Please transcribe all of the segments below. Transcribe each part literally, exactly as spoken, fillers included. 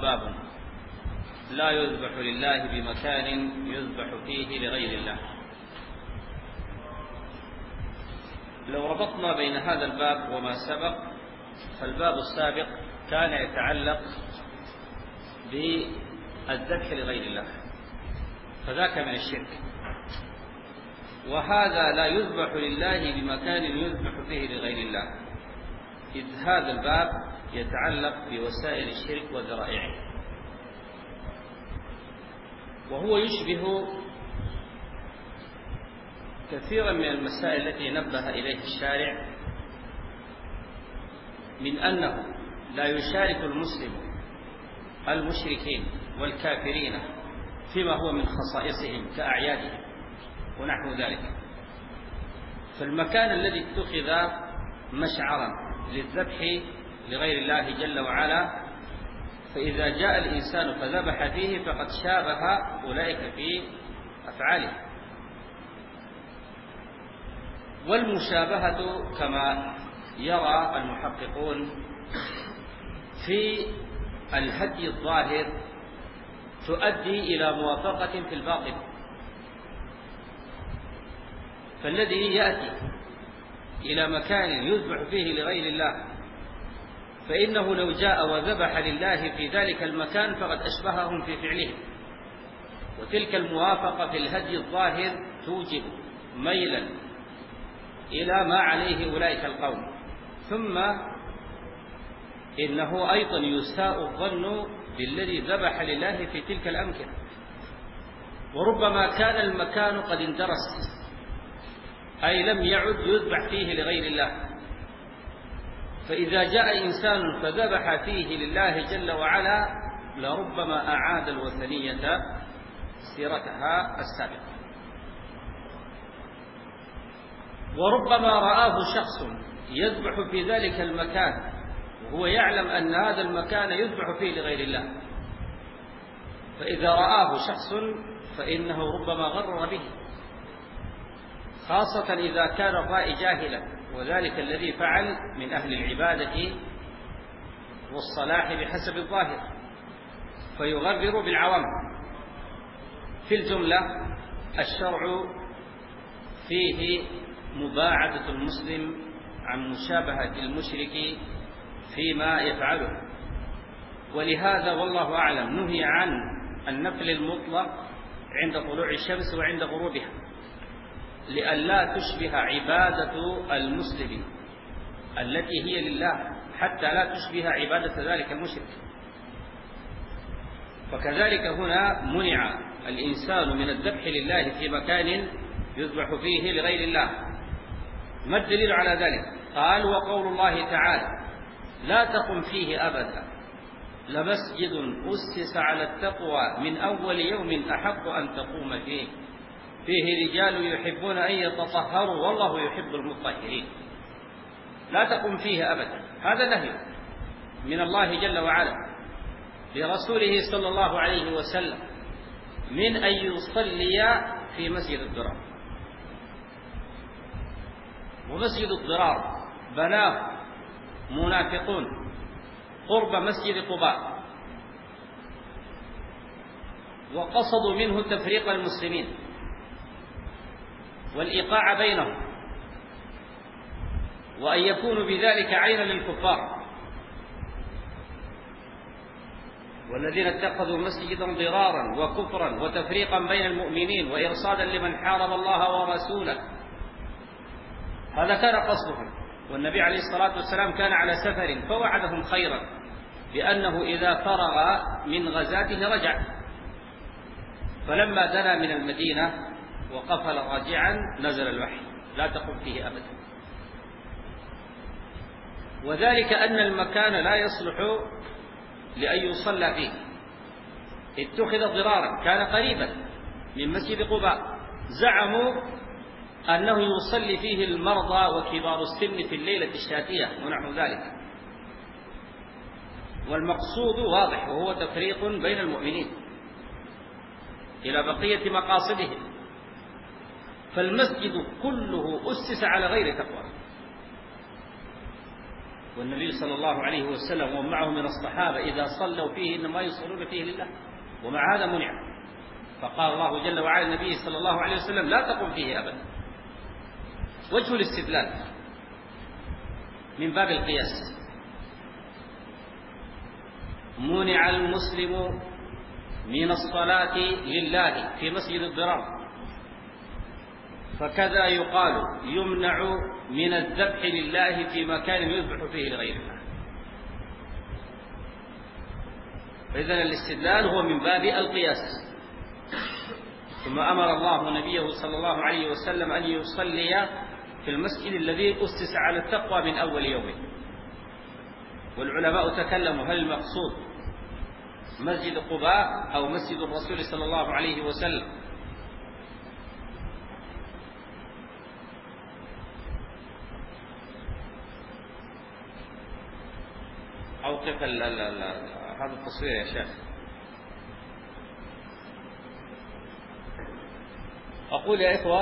باب لا يذبح لله بمكان يذبح فيه لغير الله. لو ربطنا بين هذا الباب وما سبق، فالباب السابق كان يتعلق بالذبح لغير الله، فذاك من الشرك، وهذا لا يذبح لله بمكان يذبح فيه لغير الله، إذ هذا الباب يتعلق بوسائل الشرك وذرائعه، وهو يشبه كثيرا من المسائل التي نبه إليه الشارع، من أنه لا يشارك المسلم المشركين والكافرين فيما هو من خصائصهم كأعيادهم ونحو ذلك. فالمكان الذي اتخذ مشعرا للذبح لغير الله جل وعلا، فإذا جاء الإنسان فذبح فيه فقد شابه أولئك في أفعاله. والمشابهة كما يرى المحققون في الهدي الظاهر تؤدي إلى موافقة في الباطن، فالذي يأتي إلى مكان يذبح فيه لغير الله فإنه لو جاء وذبح لله في ذلك المكان فقد أشبههم في فعلهم، وتلك الموافقة في الهدي الظاهر توجب ميلا إلى ما عليه أولئك القوم. ثم إنه أيضا يساء الظن بالذي ذبح لله في تلك الأمكنة، وربما كان المكان قد اندرس، أي لم يعد يذبح فيه لغير الله، فإذا جاء إنسان فذبح فيه لله جل وعلا لربما أعاد الوثنية سيرتها السابقة. وربما رآه شخص يذبح في ذلك المكان وهو يعلم أن هذا المكان يذبح فيه لغير الله، فإذا رآه شخص فإنه ربما غرر به، خاصة إذا كان الرائي جاهلا، وذلك الذي فعل من أهل العبادة والصلاح بحسب الظاهر، فيغرر بالعوام. في الجملة الشرع فيه مباعدة المسلم عن مشابهة المشرك فيما يفعله، ولهذا والله أعلم نهي عن النفل المطلق عند طلوع الشمس وعند غروبها، لئلا تشبه عبادة المسلم التي هي لله حتى لا تشبه عبادة ذلك المشرك. فكذلك هنا منع الإنسان من الذبح لله في مكان يذبح فيه لغير الله. ما الدليل على ذلك؟ قال: وقول الله تعالى: لا تقم فيه أبدا لمسجد أسس على التقوى من أول يوم أحق أن تقوم فيه فيه رجال يحبون أن يتطهروا والله يحب المطهرين. لا تقم فيه أبدا، هذا نهي من الله جل وعلا لرسوله صلى الله عليه وسلم من أن يصلي في مسجد الضرار. ومسجد الضرار بناه منافقون قرب مسجد قباء، وقصدوا منه تفريق المسلمين والإيقاع بينهم، وأن يكونوا بذلك عينا للكفار. والذين اتخذوا مسجدا ضرارا وكفرا وتفريقا بين المؤمنين وإرصادا لمن حارب الله ورسوله، هذا كان قصدهم. والنبي عليه الصلاة والسلام كان على سفر فوعدهم خيرا بأنه إذا فرغ من غزاته رجع، فلما دنا من المدينة وقفل راجعا نزل الوحي: لا تقم فيه أبدا. وذلك أن المكان لا يصلح لأن يصلى فيه، اتخذ ضرارا، كان قريبا من مسجد قباء، زعموا أنه يصلي فيه المرضى وكبار السن في الليلة الشاتية ونحو ذلك، والمقصود واضح وهو تفريق بين المؤمنين إلى بقية مقاصدهم. فالمسجد كله أسس على غير تقوى، والنبي صلى الله عليه وسلم ومعه من الصحابة إذا صلوا فيه إنما يصلون فيه لله، ومع هذا منع. فقال الله جل وعلا النبي صلى الله عليه وسلم لا تقم فيه أبدا. وجه الاستدلال من باب القياس: منع المسلم من الصلاة لله في مسجد الضرار، فكذا يقال يمنع من الذبح لله في مكان يذبح فيه لغير الله. فإذن الاستدلال هو من باب القياس. ثم أمر الله نبيه صلى الله عليه وسلم أن يصلي في المسجد الذي أسس على التقوى من أول يوم. والعلماء تكلموا هل المقصود مسجد قباء أو مسجد الرسول صلى الله عليه وسلم. أوقف ال ال ال هذا التصوير يا شيخ. أقول يا إخوة،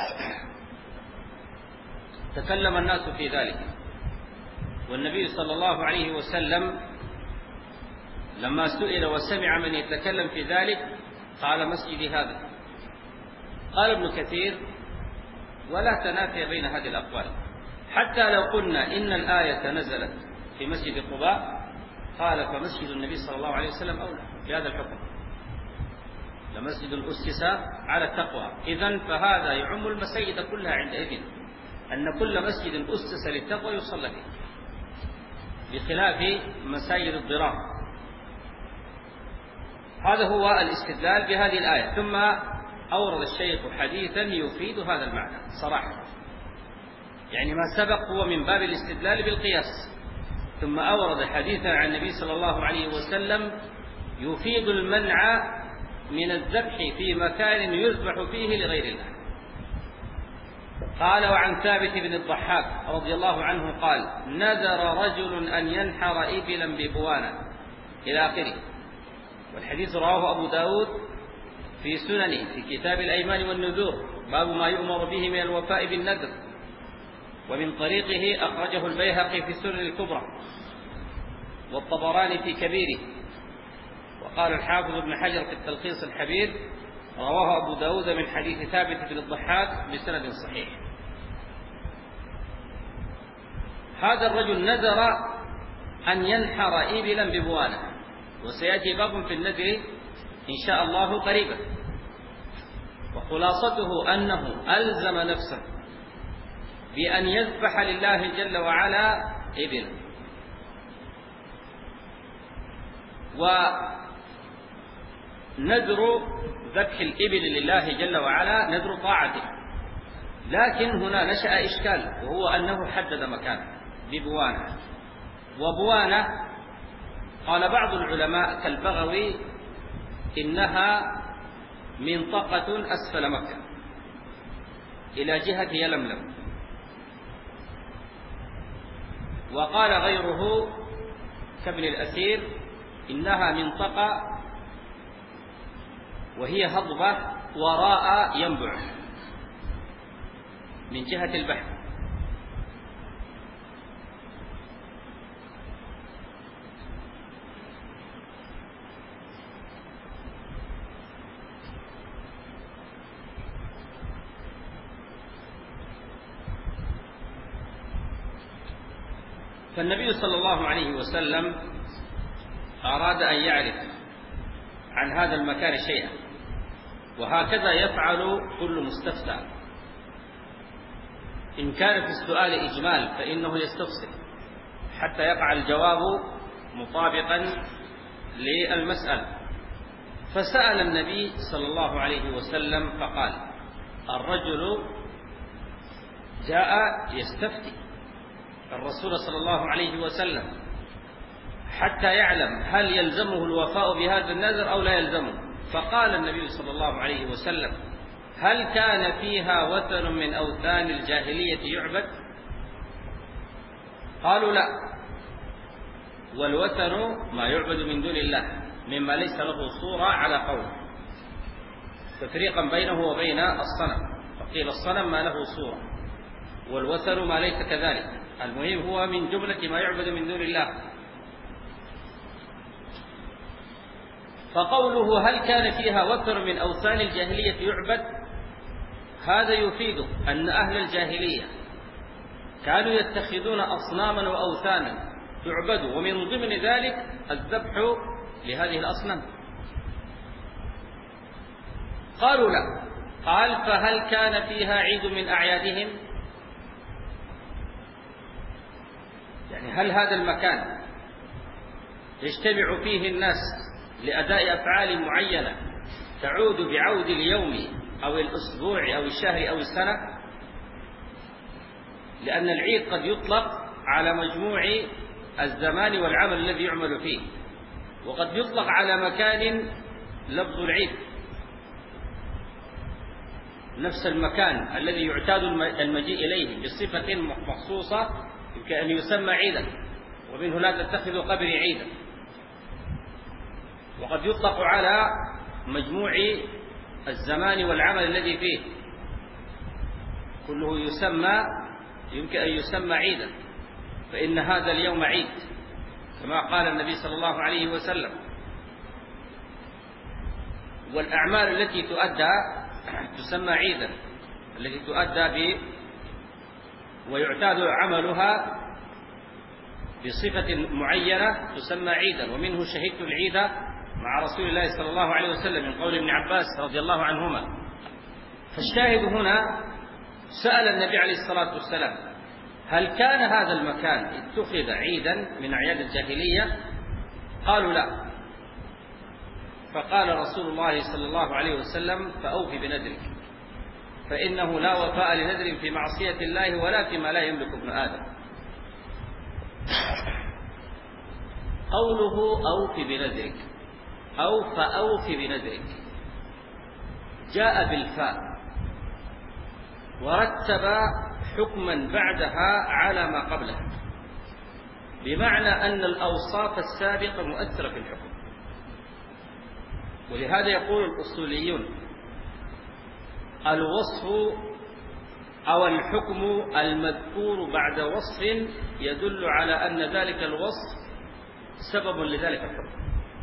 تكلم الناس في ذلك، والنبي صلى الله عليه وسلم لما سئل وسمع من يتكلم في ذلك قال مسجدي هذا. قال ابن كثير: ولا تنافي بين هذه الأقوال، حتى لو قلنا إن الآية نزلت في مسجد قباء قال فمسجد النبي صلى الله عليه وسلم أولى بهذا الحكم، لمسجد أسس على التقوى. إذن فهذا يعم المساجد كلها عندئذ، أن كل مسجد أسس للتقوى يصلى فيه، بخلاف مساجد الضرار. هذا هو الاستدلال بهذه الآية. ثم أورد الشيخ حديثا يفيد هذا المعنى صراحة، يعني ما سبق هو من باب الاستدلال بالقياس، ثم أورد حديثا عن النبي صلى الله عليه وسلم يفيد المنع من الذبح في مكان يذبح فيه لغير الله. قال: وعن ثابت بن الضحاك رضي الله عنه قال: نذر رجل أن ينحر إبلا ببوانة، إلى آخره. والحديث رواه أبو داود في سننه في كتاب الأيمان والنذور، باب ما يؤمر به من الوفاء بالنذر. ومن طريقه أخرجه البيهقي في السنن الكبرى، والطبراني في كبيره. وقال الحافظ ابن حجر في التلخيص الحبير: رواه أبو داود من حديث ثابت بن الضحاك بسند صحيح. هذا الرجل نذر أن ينحر إبلا ببوانة، وسيأتي باب في النذر إن شاء الله قريبا. وخلاصته أنه ألزم نفسه بأن يذبح لله جل وعلا إبلا. ونذر ذبح الإبل لله جل وعلا نذر طاعته، لكن هنا نشأ إشكال، وهو أنه حدد مكانه ببوانة. وبوانة قال بعض العلماء كالبغوي إنها منطقة أسفل مكة إلى جهة يلملم. وقال غيره كابن الأثير إنها منطقة وهي هضبة وراء ينبع من جهة البحر. فالنبي صلى الله عليه وسلم أراد أن يعرف عن هذا المكان شيئا، وهكذا يفعل كل مستفتى. إن كان في السؤال إجمال فإنه يستفسر حتى يقع الجواب مطابقا للمسألة. فسأل النبي صلى الله عليه وسلم فقال: الرجل جاء يستفتي الرسول صلى الله عليه وسلم حتى يعلم هل يلزمه الوفاء بهذا النذر أو لا يلزمه. فقال النبي صلى الله عليه وسلم: هل كان فيها وثن من أوثان الجاهلية يعبد؟ قالوا: لا. والوثن ما يعبد من دون الله مما ليس له صورة على قول، تفريقا بينه وبين الصنم. فقيل الصنم ما له صورة، والوثن ما ليس كذلك. المهم هو من جملة ما يعبد من دون الله. فقوله هل كان فيها وتر من أوثان الجاهلية يعبد، هذا يفيد أن أهل الجاهلية كانوا يتخذون أصناما وأوثانا تعبد، ومن ضمن ذلك الذبح لهذه الأصنام. قالوا لا. قال فهل كان فيها عيد من أعيادهم، يعني هل هذا المكان يجتمع فيه الناس لأداء أفعال معينة تعود بعود اليوم أو الأسبوع أو الشهر أو السنة؟ لأن العيد قد يطلق على مجموع الزمان والعمل الذي يعمل فيه، وقد يطلق على مكان لفظ العيد، نفس المكان الذي يعتاد المجيء إليه بصفة مخصوصة يمكن أن يسمى عيدا، ومنه لا تتخذوا قبري عيدا. وقد يطلق على مجموع الزمان والعمل الذي فيه، كله يسمى يمكن أن يسمى عيدا، فإن هذا اليوم عيد كما قال النبي صلى الله عليه وسلم. والأعمال التي تؤدى تسمى عيدا، التي تؤدى ب ويعتاد عملها بصفة معينة تسمى عيدا. ومنه شهدت العيد مع رسول الله صلى الله عليه وسلم من قول ابن عباس رضي الله عنهما. فالشاهد هنا سأل النبي عليه الصلاة والسلام هل كان هذا المكان اتخذ عيدا من أعياد الجاهلية؟ قالوا لا. فقال رسول الله صلى الله عليه وسلم فأوف بنذرك، فإنه لا وفاء لنذر في معصية الله ولا فيما لا يملك ابن آدم. قوله أوف بنذرك أو فأوف بنذرك جاء بالفاء ورتب حكما بعدها على ما قبلها، بمعنى أن الأوصاف السابقة مؤثرة في الحكم. ولهذا يقول الأصوليون الوصف أو الحكم المذكور بعد وصف يدل على أن ذلك الوصف سبب لذلك الحكم.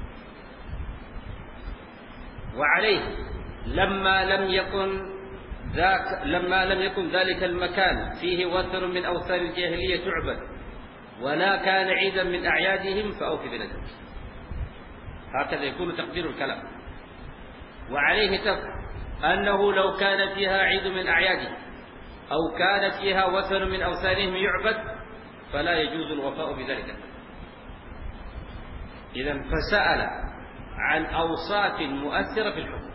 وعليه لما لم يكن ذاك لما لم يكن ذلك المكان فيه وتر من أوثان الجاهلية تعبد ولا كان عيدا من أعيادهم فأوف بنذرك. هكذا يكون تقدير الكلام. وعليه تفهم أنه لو كان فيها عيد من أعيادهم أو كان فيها وثن من أوثانهم يعبد فلا يجوز الوفاء بذلك. إذن فسأل عن أوصاف مؤثرة في الحكم،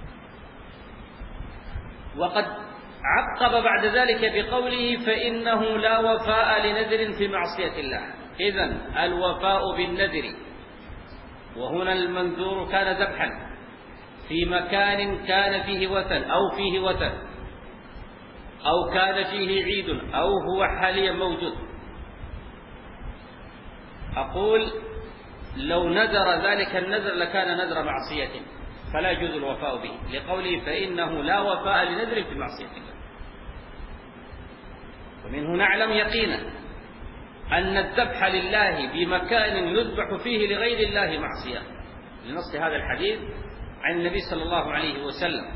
وقد عقب بعد ذلك بقوله فإنه لا وفاء لنذر في معصية الله. إذن الوفاء بالنذر، وهنا المنذور كان ذبحا في مكان كان فيه وثن أو فيه وثن أو كان فيه عيد أو هو حاليا موجود. أقول لو نذر ذلك النذر لكان نذر معصية فلا يجوز الوفاء به، لقوله فإنه لا وفاء لنذر في معصية الله. ومنه نعلم يقينا أن الذبح لله بمكان يذبح فيه لغير الله معصية، لنص هذا الحديث عن النبي صلى الله عليه وسلم.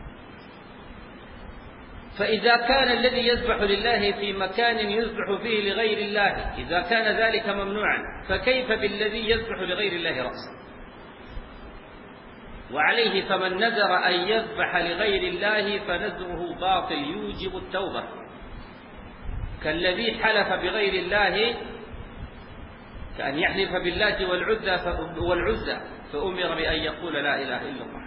فإذا كان الذي يذبح لله في مكان يذبح فيه لغير الله إذا كان ذلك ممنوعا، فكيف بالذي يذبح لغير الله رأسا؟ وعليه فمن نذر أن يذبح لغير الله فنذره باطل يوجب التوبة، كالذي حلف بغير الله كأن يحلف بالله والعزى فأمر بأن يقول لا إله إلا الله.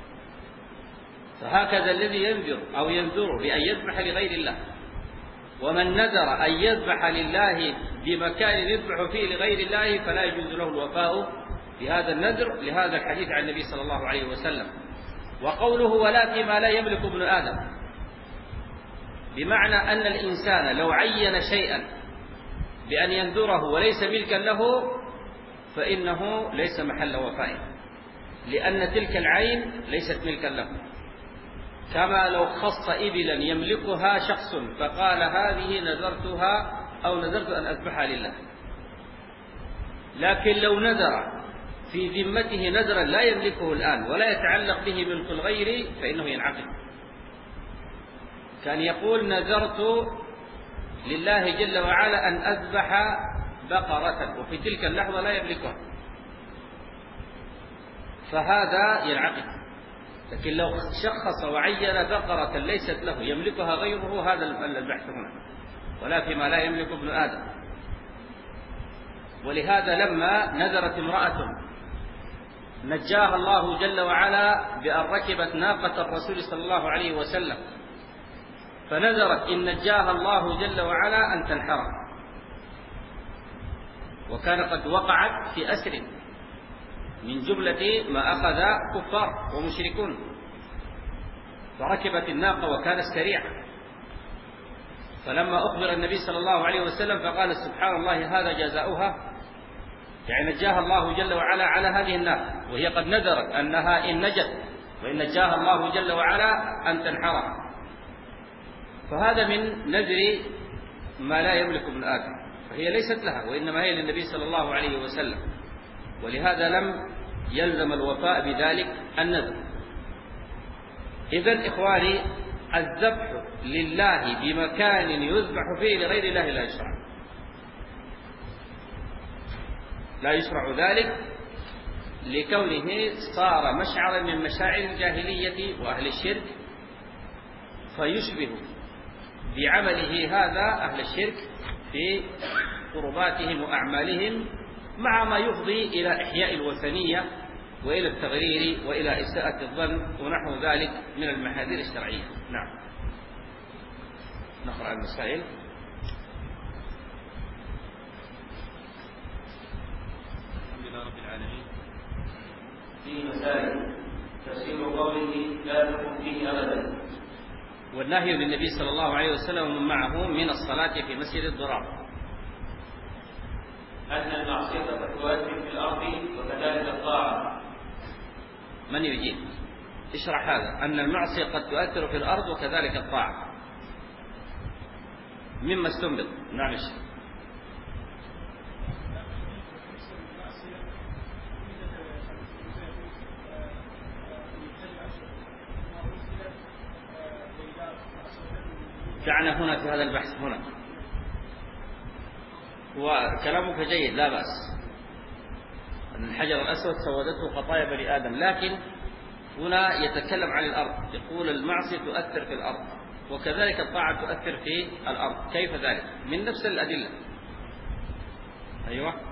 فهكذا الذي ينذر أو ينذر بأن يذبح لغير الله. ومن نذر أن يذبح لله بمكان يذبح فيه لغير الله فلا يجوز له الوفاء بهذا النذر، لهذا الحديث عن النبي صلى الله عليه وسلم. وقوله ولا فيما لا يملك ابن آدم، بمعنى أن الإنسان لو عين شيئا بأن ينذره وليس ملكا له فإنه ليس محل وفاء، لأن تلك العين ليست ملكا له. كما لو خص إبلا يملكها شخص فقال هذه نذرتها أو نذرت أن أذبحها لله. لكن لو نذر في ذمته نذرا لا يملكه الآن ولا يتعلق به ملك الغير فإنه ينعقد. كان يقول نذرت لله جل وعلا أن أذبح بقرة وفي تلك اللحظة لا يملكها، فهذا ينعقد. لكن لو شخص وعين بقرة ليست له يملكها غيره هذا البحث هنا، ولا فيما لا يملك ابن آدم. ولهذا لما نذرت امرأة نجاها الله جل وعلا بأن ركبت ناقة الرسول صلى الله عليه وسلم، فنذرت إن نجاها الله جل وعلا أن تنحرها، وكان قد وقعت في أسر من جملة ما أخذ كفار ومشركون، فركبت الناقة وكانت سريعة، فلما أخبر النبي صلى الله عليه وسلم فقال سبحان الله هذا جزاؤها، يعني نجاها الله جل وعلا على هذه الناقة وهي قد نذرت أنها إن نجت وإن نجاها الله جل وعلا أن تنحرها. فهذا من نذر ما لا يملك ابن آدم، فهي ليست لها وإنما هي للنبي صلى الله عليه وسلم، ولهذا لم يلزم الوفاء بذلك النذر. إذن إخواني الذبح لله بمكان يذبح فيه لغير الله لا يشرع، لا يشرع ذلك لكونه صار مشعرا من مشاعر الجاهلية وأهل الشرك، فيشبه بعمله هذا أهل الشرك في قرباتهم وأعمالهم، مع ما يفضي إلى إحياء الوثنية وإلى التغرير وإلى إساءة الظن ونحو ذلك من المحاذير الشرعية. نعم، نقرأ المسائل. الحمد لله رب العالمين. في مسائل تفسير قوله لا تكن فيه أبدا، والنهي للنبي صلى الله عليه وسلم ومن معه من الصلاة في مسجد الضرار. أن المعصية تؤثر في الأرض وكذلك الطاعة. من يجيب؟ اشرح هذا، أن المعصية قد تؤثر في الأرض وكذلك الطاعة. مما استنبط. نعم الشيخ. دعنا هنا في هذا البحث هنا، وكلامك جيد لا بأس أن الحجر الأسود سودته خطايا بني آدم، لكن هنا يتكلم عن الأرض، يقول المعصية تؤثر في الأرض وكذلك الطاعة تؤثر في الأرض. كيف ذلك؟ من نفس الأدلة. أيوة.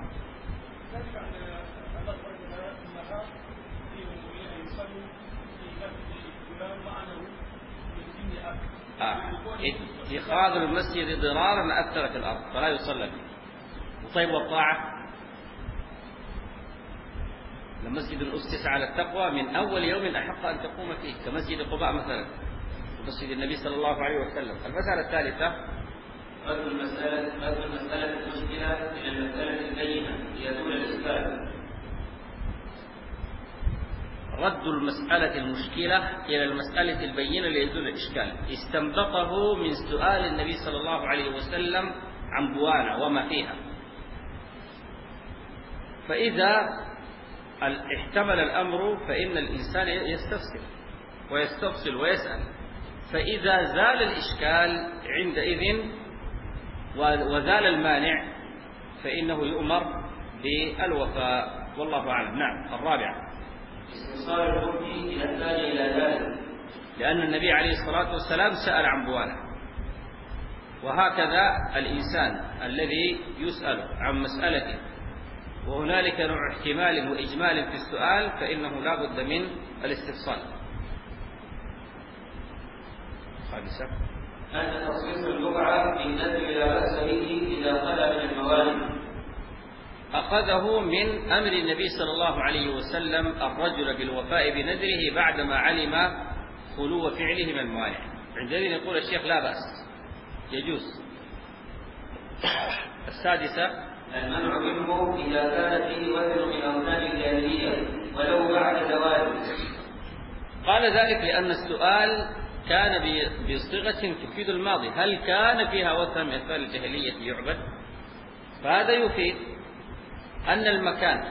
آه. اتخاذ المسجد ضرارا أثر في الأرض فلا يصلى فيه. طيب والطاعة؟ المسجد أسس على التقوى من أول يوم أحق أن تقوم فيه، كمسجد قباء مثلا ومسجد النبي صلى الله عليه وسلم. المسألة الثالثة رد المسألة رد المسألة المشكلة إلى المسألة البينة ليزول الإشكال. رد المسألة المشكلة إلى المسألة البينة ليزول الإشكال استنبطه من سؤال النبي صلى الله عليه وسلم عن بوانا وما فيها. فإذا احتمل الأمر فإن الإنسان يستفسر ويستفصل ويسأل، فإذا زال الإشكال عندئذ وزال المانع فإنه يؤمر بالوفاء، والله أعلم. نعم. الرابعة استئصال الحكم إذا احتاج إلى ذلك، لأن النبي عليه الصلاة والسلام سأل عن بوانا، وهكذا الإنسان الذي يسأل عن مسألة وهنالك نوع احتمال وإجمال في السؤال فإنه لا بد من الاستفصال. خامسة أن تخصيص البقعة بالنذر لا بأس به إذا خلا من الموالد، أخذه من أمر النبي صلى الله عليه وسلم الرجل بالوفاء بنذره بعدما علم خلو فعله من الموانع. عندئذ يقول الشيخ لا بأس، يجوز. السادسة المنع منه إذا كان فيه وزن من أوزان الجاهلية ولو بعد زواله. قال ذلك لأن السؤال كان بصيغة تفيد الماضي، هل كان فيها وثن من أثار الجاهلية يعبد؟ فهذا يفيد أن المكان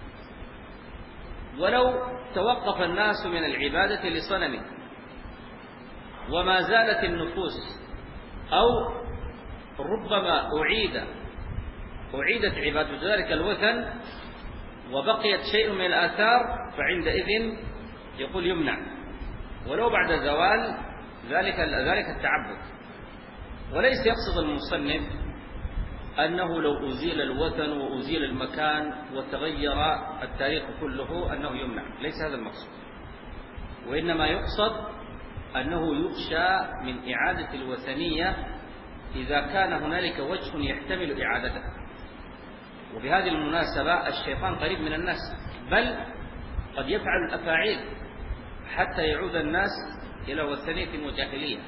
ولو توقف الناس من العبادة لصنم وما زالت النفوس أو ربما أعيد أعيدت عبادة ذلك الوثن وبقيت شيء من الآثار، فعندئذ يقول يمنع ولو بعد زوال ذلك ذلك التعبد. وليس يقصد المصنف أنه لو أزيل الوثن وأزيل المكان وتغير التاريخ كله أنه يمنع، ليس هذا المقصود، وإنما يقصد أنه يخشى من إعادة الوثنية إذا كان هنالك وجه يحتمل إعادته. وبهذه المناسبة الشيطان قريب من الناس، بل قد يفعل الأفاعيل حتى يعود الناس إلى وثنية وجاهلية،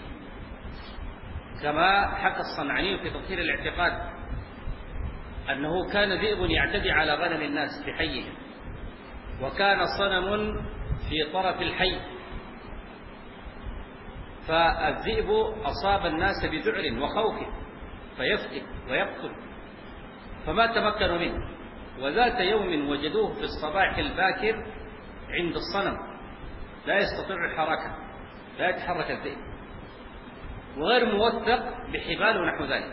كما حكى الصنعاني في تطهير الاعتقاد أنه كان ذئب يعتدي على غنم الناس في حيهم، وكان صنم في طرف الحي، فالذئب أصاب الناس بذعر وخوف فيفتك ويقتل، فما تمكنوا منه. وذات يوم وجدوه في الصباح الباكر عند الصنم لا يستطيع الحركة، لا يتحرك الذئب، وغير موثق بحبال ونحو ذلك،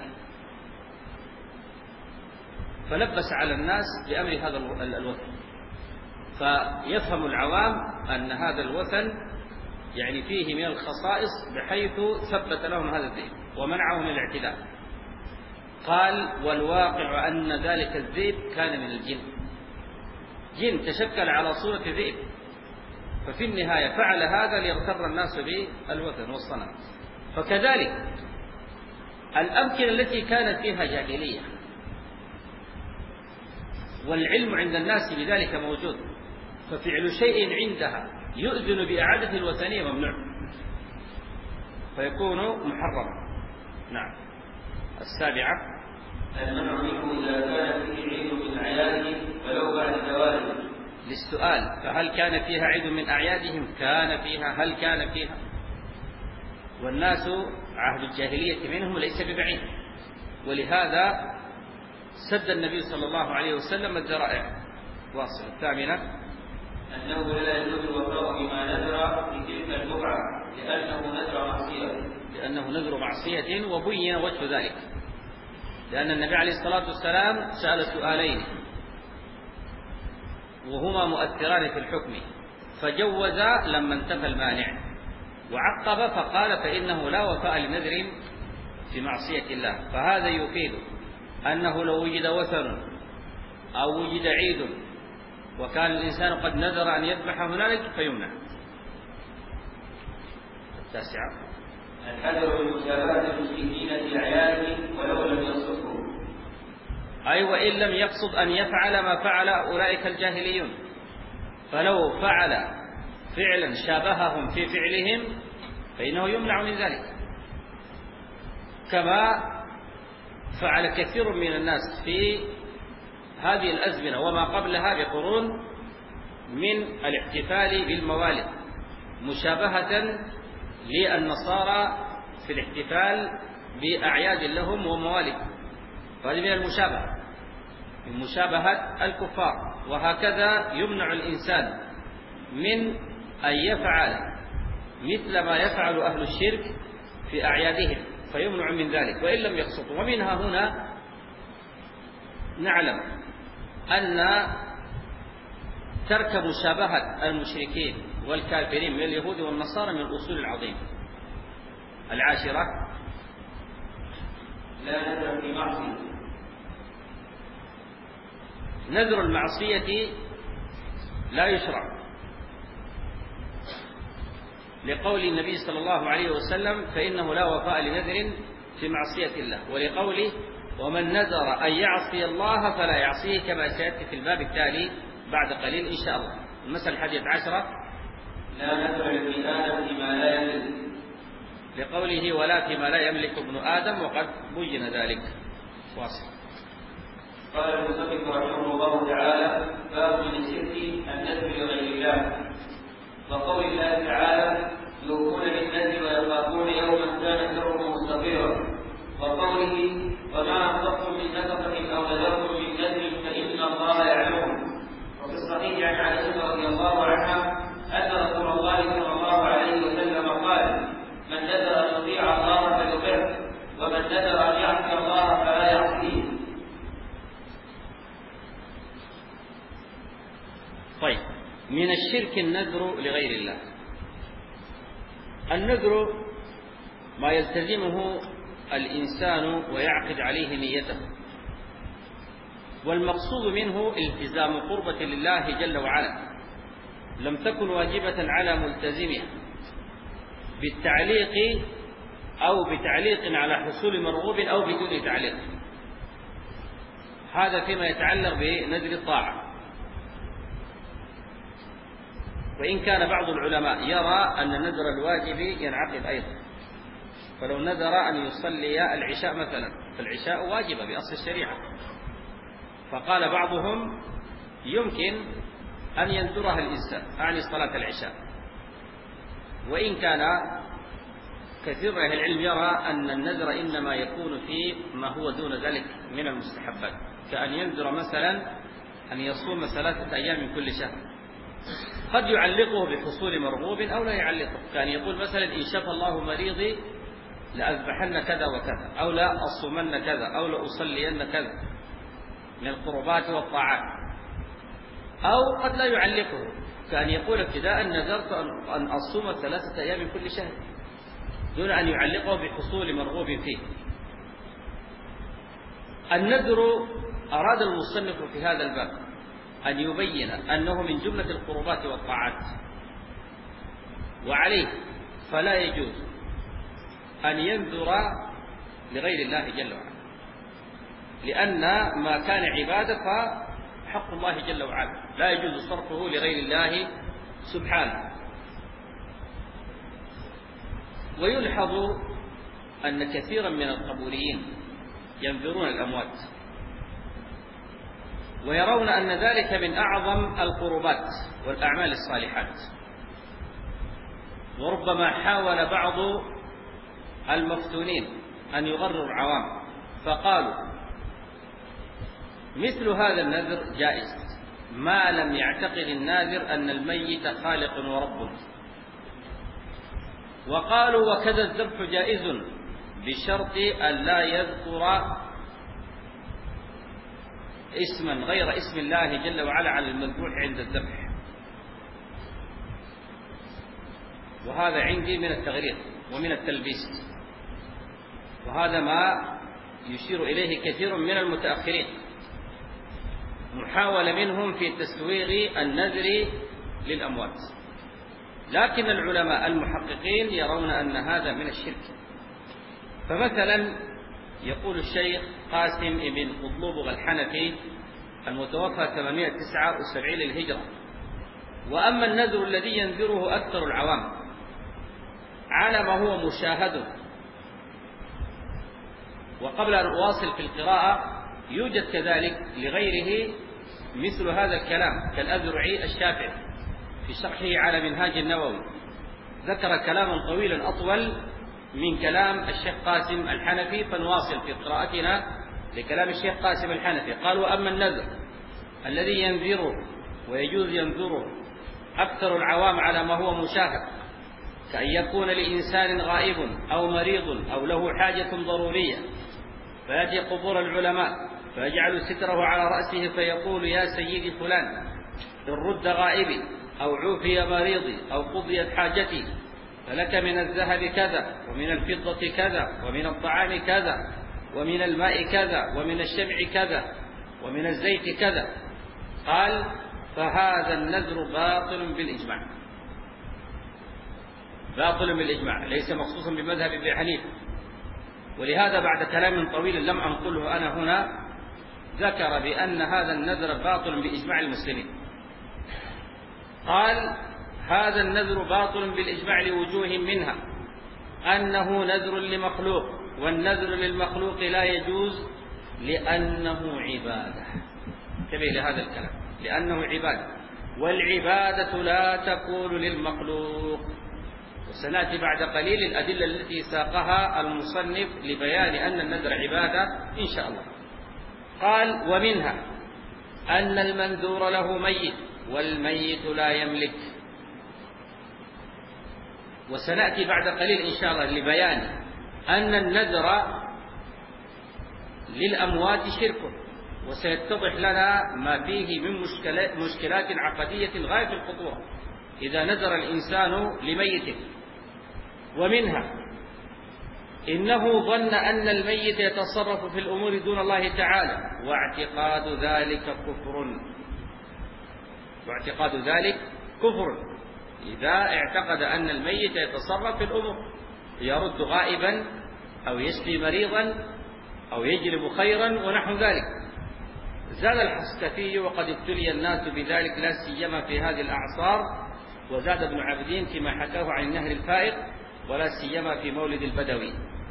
فلبس على الناس بأمر هذا الوثن. فيفهم العوام أن هذا الوثن يعني فيه من الخصائص بحيث ثبت لهم هذا الذئب ومنعهم الاعتداء. قال: والواقع أن ذلك الذئب كان من الجن، جن تشكل على صورة ذئب، ففي النهاية فعل هذا ليغتر الناس بالوثن والصنم. فكذلك الأمكنة التي كانت فيها جاهلية والعلم عند الناس بذلك موجود، ففعل شيء عندها يؤذن بإعادة الوثنية ممنوع، فيكون محرما. نعم. السابعة: المنع منه إذا كان فيه عيد من أعياده ولو بعد زواله. للسؤال: فهل كان فيها عيد من أعيادهم؟ كان فيها، هل كان فيها؟ والناس عهد الجاهلية منهم ليس ببعيد، ولهذا سد النبي صلى الله عليه وسلم الذرائع. واصل. الثامنة: أنه لا يجوز الوفاء بما نذر في تلك البقعة لأنه نذر معصية لأنه نذر معصية وبين وجه ذلك، لأن النبي عليه الصلاة والسلام سأل سؤالين وهما مؤثران في الحكم، فجوز لما انتفى المانع، وعقب فقال: فإنه لا وفاء لنذر في معصية الله. فهذا يفيد أنه لو وجد وثن أو وجد عيد وكان الإنسان قد نذر أن يذبح هنالك فيمنع. التاسعة: الحذر من مشابهة المشركين في أعيادهم ولو لم يقصدوا، أي وإن لم يقصد أن يفعل ما فعل أولئك الجاهليون، فلو فعل فعلا شابههم في فعلهم فإنه يمنع من ذلك، كما فعل كثير من الناس في هذه الأزمنة وما قبلها بقرون من الاحتفال بالموالد، مشابهة للنصارى في الاحتفال بأعياد لهم وموالد، فهذه من المشابهة، من مشابهة الكفار. وهكذا يمنع الإنسان من أن يفعل مثل ما يفعل أهل الشرك في أعيادهم، فيمنع من ذلك وإن لم يقصد. ومنها هنا نعلم أن ترك مشابهة المشركين والكافرين من اليهود والنصارى من الأصول العظيمة. العاشرة: لا نذر في معصية. نذر المعصية لا يشرع، لقول النبي صلى الله عليه وسلم: فإنه لا وفاء لنذر في معصية الله، ولقوله: ومن نذر أن يعصي الله فلا يعصيه، كما سيأتي في الباب التالي بعد قليل إن شاء الله. المسألة الحادية عشرة: لا نذر لابن آدم فيما لا يملك، لقوله: ولا فيما لا يملك ابن آدم، وقد بين ذلك. واصل. قال المصنف رحمه الله تعالى: باب من الشرك النذر لغير الله، وقول الله تعالى: يوفون بالنذر من الشرك النذر لغير الله. النذر ما يلتزمه الإنسان ويعقد عليه نيته، والمقصود منه التزام قربة لله جل وعلا، لم تكن واجبة على ملتزمها بالتعليق أو بتعليق على حصول مرغوب أو بدون تعليق. هذا فيما يتعلق بنذر الطاعة. وإن كان بعض العلماء يرى أن نذر الواجب ينعقد أيضا، فلو نذر أن يصلي العشاء مثلا، فالعشاء واجبة بأصل الشريعة، فقال بعضهم يمكن أن ينذرها الإنسان أعني صلاة العشاء. وإن كان كثير من أهل العلم يرى أن النذر إنما يكون في ما هو دون ذلك من المستحبات، كأن ينذر مثلا أن يصوم ثلاثة أيام من كل شهر، قد يعلقه بحصول مرغوب أو لا يعلقه، كان يقول مثلا إن شفى الله مريضي لأذبحن كذا وكذا، أو لا أصومن كذا، أو لأصلين كذا من القربات والطاعات، أو قد لا يعلقه، كان يقول ابتداء نذرت أن أصوم ثلاثة أيام من كل شهر، دون أن يعلقه بحصول مرغوب فيه. النذر أراد المصنف في هذا الباب أن يبين أنه من جملة القربات والطاعات، وعليه فلا يجوز أن ينذر لغير الله جل وعلا، لأن ما كان عبادة فحق الله جل وعلا لا يجوز صرفه لغير الله سبحانه. ويلحظ أن كثيرا من القبوريين ينذرون الأموات، ويرون أن ذلك من أعظم القربات والأعمال الصالحات. وربما حاول بعض المفتونين أن يغروا العوام فقالوا مثل هذا النذر جائز ما لم يعتقد الناذر أن الميت خالق ورب، وقالوا وكذا الذبح جائز بشرط أن لا يذكر اسما غير اسم الله جل وعلا على المذبوح عند الذبح. وهذا عندي من التغرير ومن التلبيس، وهذا ما يشير إليه كثير من المتأخرين، محاولة منهم في تسويغ النذر للأموات. لكن العلماء المحققين يرون أن هذا من الشرك. فمثلا يقول الشيخ قاسم بن قطلوبغ الحنفي المتوفى ثمانمائة وتسعة وسبعين للهجرة: وأما النذر الذي ينذره أكثر العوام على ما هو مشاهد. وقبل أن أواصل في القراءة يوجد كذلك لغيره مثل هذا الكلام كالأذرعي الشافعي في شرحه على منهاج النووي، ذكر كلاما طويلا أطول من كلام الشيخ قاسم الحنفي، فنواصل في قراءتنا لكلام الشيخ قاسم الحنفي. قال: وأما النذر الذي ينذره ويجوز ينذره أكثر العوام على ما هو مشاهد، كأن يكون لإنسان غائب أو مريض أو له حاجة ضرورية فيأتي قبور العلماء فيجعل ستره على رأسه فيقول: يا سيدي فلان إن رد غائبي أو عوفي مريضي أو قضيت حاجتي فلك من الذهب كذا ومن الفضة كذا ومن الطعام كذا ومن الماء كذا ومن الشمع كذا ومن الزيت كذا. قال: فهذا النذر باطل بالإجماع، باطل بالإجماع، ليس مخصوصا بمذهب ابي حنيفة. ولهذا بعد كلام طويل لم أنقله أنا هنا ذكر بأن هذا النذر باطل بإجماع المسلمين. قال: هذا النذر باطل بالإجماع لوجوه منها أنه نذر لمخلوق، والنذر للمخلوق لا يجوز لأنه عبادة. انتبه لهذا الكلام، لأنه عبادة، والعبادة لا تكون للمخلوق. وسنأتي بعد قليل الأدلة التي ساقها المصنف لبيان أن النذر عبادة إن شاء الله. قال: ومنها أن المنذور له ميت والميت لا يملك. وسنأتي بعد قليل إن شاء الله لبيان أن النذر للأموات شرك وسيتضح لنا ما فيه من مشكلات عقدية غاية الخطورة إذا نذر الإنسان لميته. ومنها إنه ظن أن الميت يتصرف في الأمور دون الله تعالى، واعتقاد ذلك كفر واعتقاد ذلك كفر إذا اعتقد أن الميت يتصرف في الأمور، يرد غائبا أو يشفي مريضا أو يجلب خيرا ونحو ذلك. زاد الحسكفي وقد ابتلي الناس بذلك لا سيما في هذه الأعصار، وزاد ابن عابدين فيما حكاه عن النهر الفائق ولا سيما في مولد البدوي.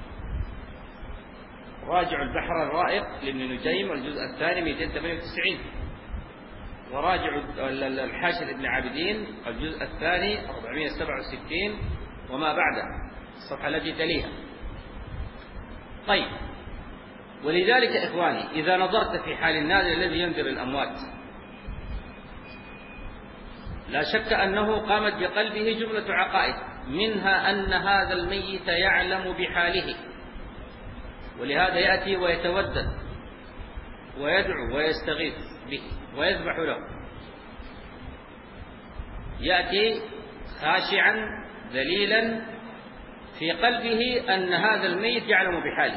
راجع البحر الرائق لابن نجيم الجزء الثاني مئتين وثمانية وتسعين، وراجع الحاشية ابن عابدين الجزء الثاني أربعمئة وسبعة وستين وما بعده الصفحة التي تليها. طيب، ولذلك إخواني إذا نظرت في حال الناذر الذي ينذر الأموات، لا شك أنه قامت بقلبه جملة عقائد، منها أن هذا الميت يعلم بحاله، ولهذا يأتي ويتودد ويدعو ويستغيث به ويذبح له، يأتي خاشعا ذليلا في قلبه أن هذا الميت يعلم بحاله.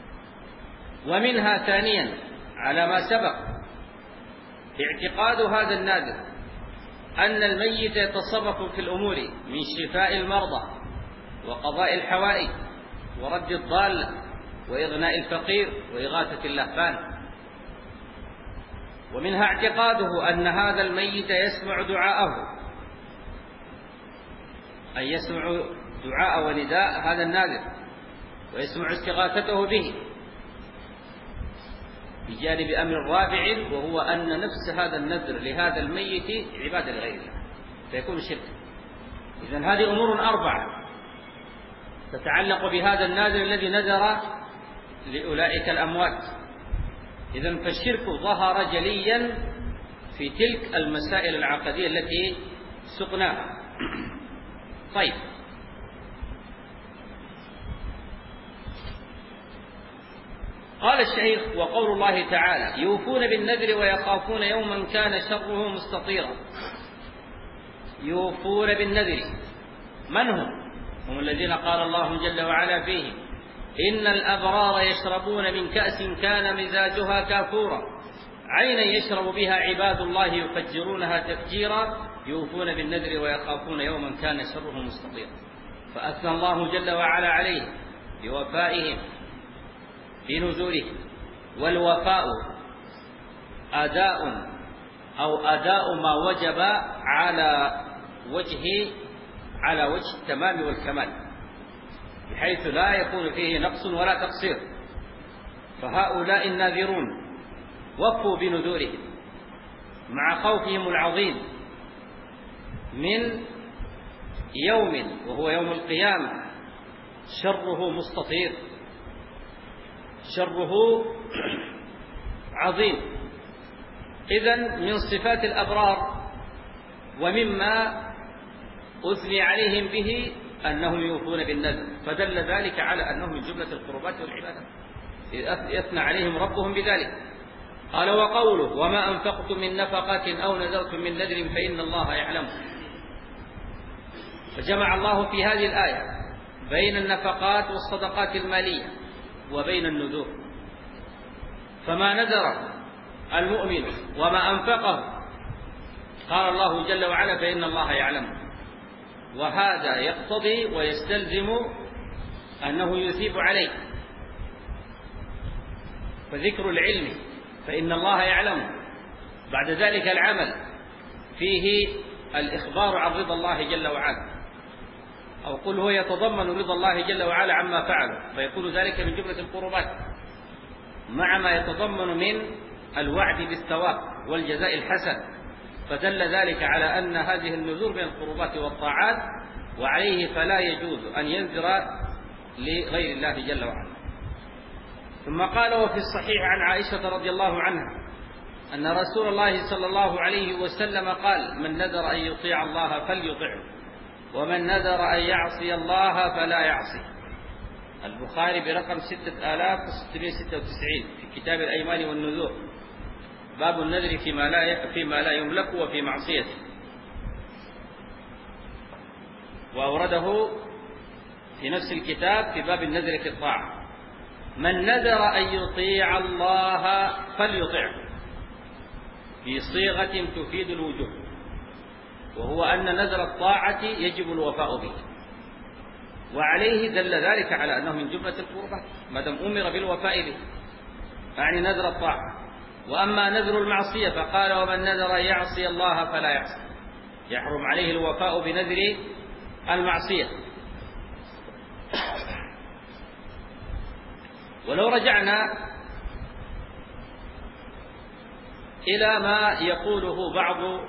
ومنها ثانيا على ما سبق اعتقاد هذا الناذر أن الميت يتصرف في الأمور من شفاء المرضى وقضاء الحوائج ورد الضالة وإغناء الفقير وإغاثة اللهفان. ومنها اعتقاده أن هذا الميت يسمع دعاءه، أي يسمع دعاء ونداء هذا الناذر ويسمع استغاثته به، بجانب أمر رابع وهو أن نفس هذا النذر لهذا الميت عبادة لغير الله فيكون شركا. إذن هذه أمور أربعة تتعلق بهذا الناذر الذي نذر لأولئك الأموات. إذن فالشرك ظهر جليا في تلك المسائل العقدية التي سقناها. طيب، قال الشيخ: وقول الله تعالى: يوفون بالنذر ويخافون يوما كان شره مستطيرا. يوفون بالنذر من هم؟ هم الذين قال الله جل وعلا فيهم: إن الأبرار يشربون من كأس كان مزاجها كافورا عينا يشرب بها عباد الله يفجرونها تفجيرا يوفون بالنذر ويخافون يوما كان شره مستطيرا. فأثنى الله جل وعلا عليه بوفائهم في نذورهم، والوفاء أداء أو أداء ما وجب على وجه على وجه التمام والكمال، بحيث لا يكون فيه نقص ولا تقصير. فهؤلاء الناذرون وفوا بنذورهم مع خوفهم العظيم من يوم وهو يوم القيامة شره مستطير، شره عظيم. إذن من صفات الأبرار ومما أثني عليهم به أنهم يوفون بالنذر، فدل ذلك على أنهم من جملة القربات والعبادات، يثنى عليهم ربهم بذلك. قال: وقوله: وما أنفقتم من نفقة أو نذرتم من نذر فإن الله يعلمه. فجمع الله في هذه الآية بين النفقات والصدقات المالية وبين النذور. فما نذر المؤمن وما أنفقه قال الله جل وعلا فإن الله يعلمه، وهذا يقتضي ويستلزم أنه يثيب عليه. فذكر العلم فإن الله يعلمه، بعد ذلك العمل فيه الإخبار عن رضا الله جل وعلا، أو قل هو يتضمن رضا الله جل وعلا عما فعله، فيكون ذلك من جملة القربات مع ما يتضمن من الوعد بالثواب والجزاء الحسن. فدل ذلك على أن هذه النذور من القربات والطاعات، وعليه فلا يجوز أن ينذر لغير الله جل وعلا. ثم قال: وفي الصحيح عن عائشة رضي الله عنها أن رسول الله صلى الله عليه وسلم قال: من نذر أن يطيع الله فليطعه، ومن نذر أن يعصي الله فلا يعصي. البخاري برقم ستة آلاف وستمائة وستة وتسعين في كتاب الأيمان والنذور. باب النذر فيما لا فيما لا يملك وفي معصيته، وأورده في نفس الكتاب في باب النذر في الطاعة: من نذر أن يطيع الله فليطعه، في صيغة تفيد الوجوب، وهو أن نذر الطاعة يجب الوفاء به، وعليه دل ذلك على أنه من جملة القربات ما دام أمر بالوفاء به، يعني نذر الطاعة. وأما نذر المعصية فقال: ومن نذر أن يعصي الله فلا يعصي، يحرم عليه الوفاء بنذر المعصية. ولو رجعنا إلى ما يقوله بعض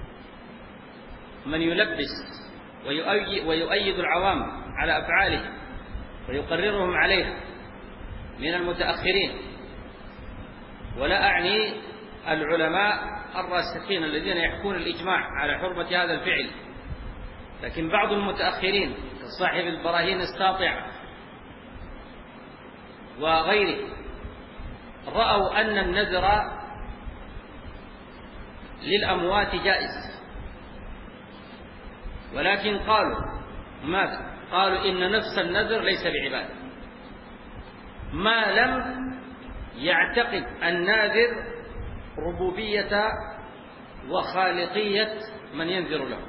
من يلبس ويؤيد العوام على أفعاله ويقررهم عليها من المتأخرين، ولا أعني العلماء الراسخين الذين يحكون الإجماع على حرمة هذا الفعل، لكن بعض المتأخرين كصاحب البراهين الساطعة وغيره رأوا أن النذر للأموات جائز، ولكن قالوا ماذا؟ قالوا إن نفس النذر ليس بعبادة ما لم يعتقد الناذر ربوبية وخالقية من ينذر له،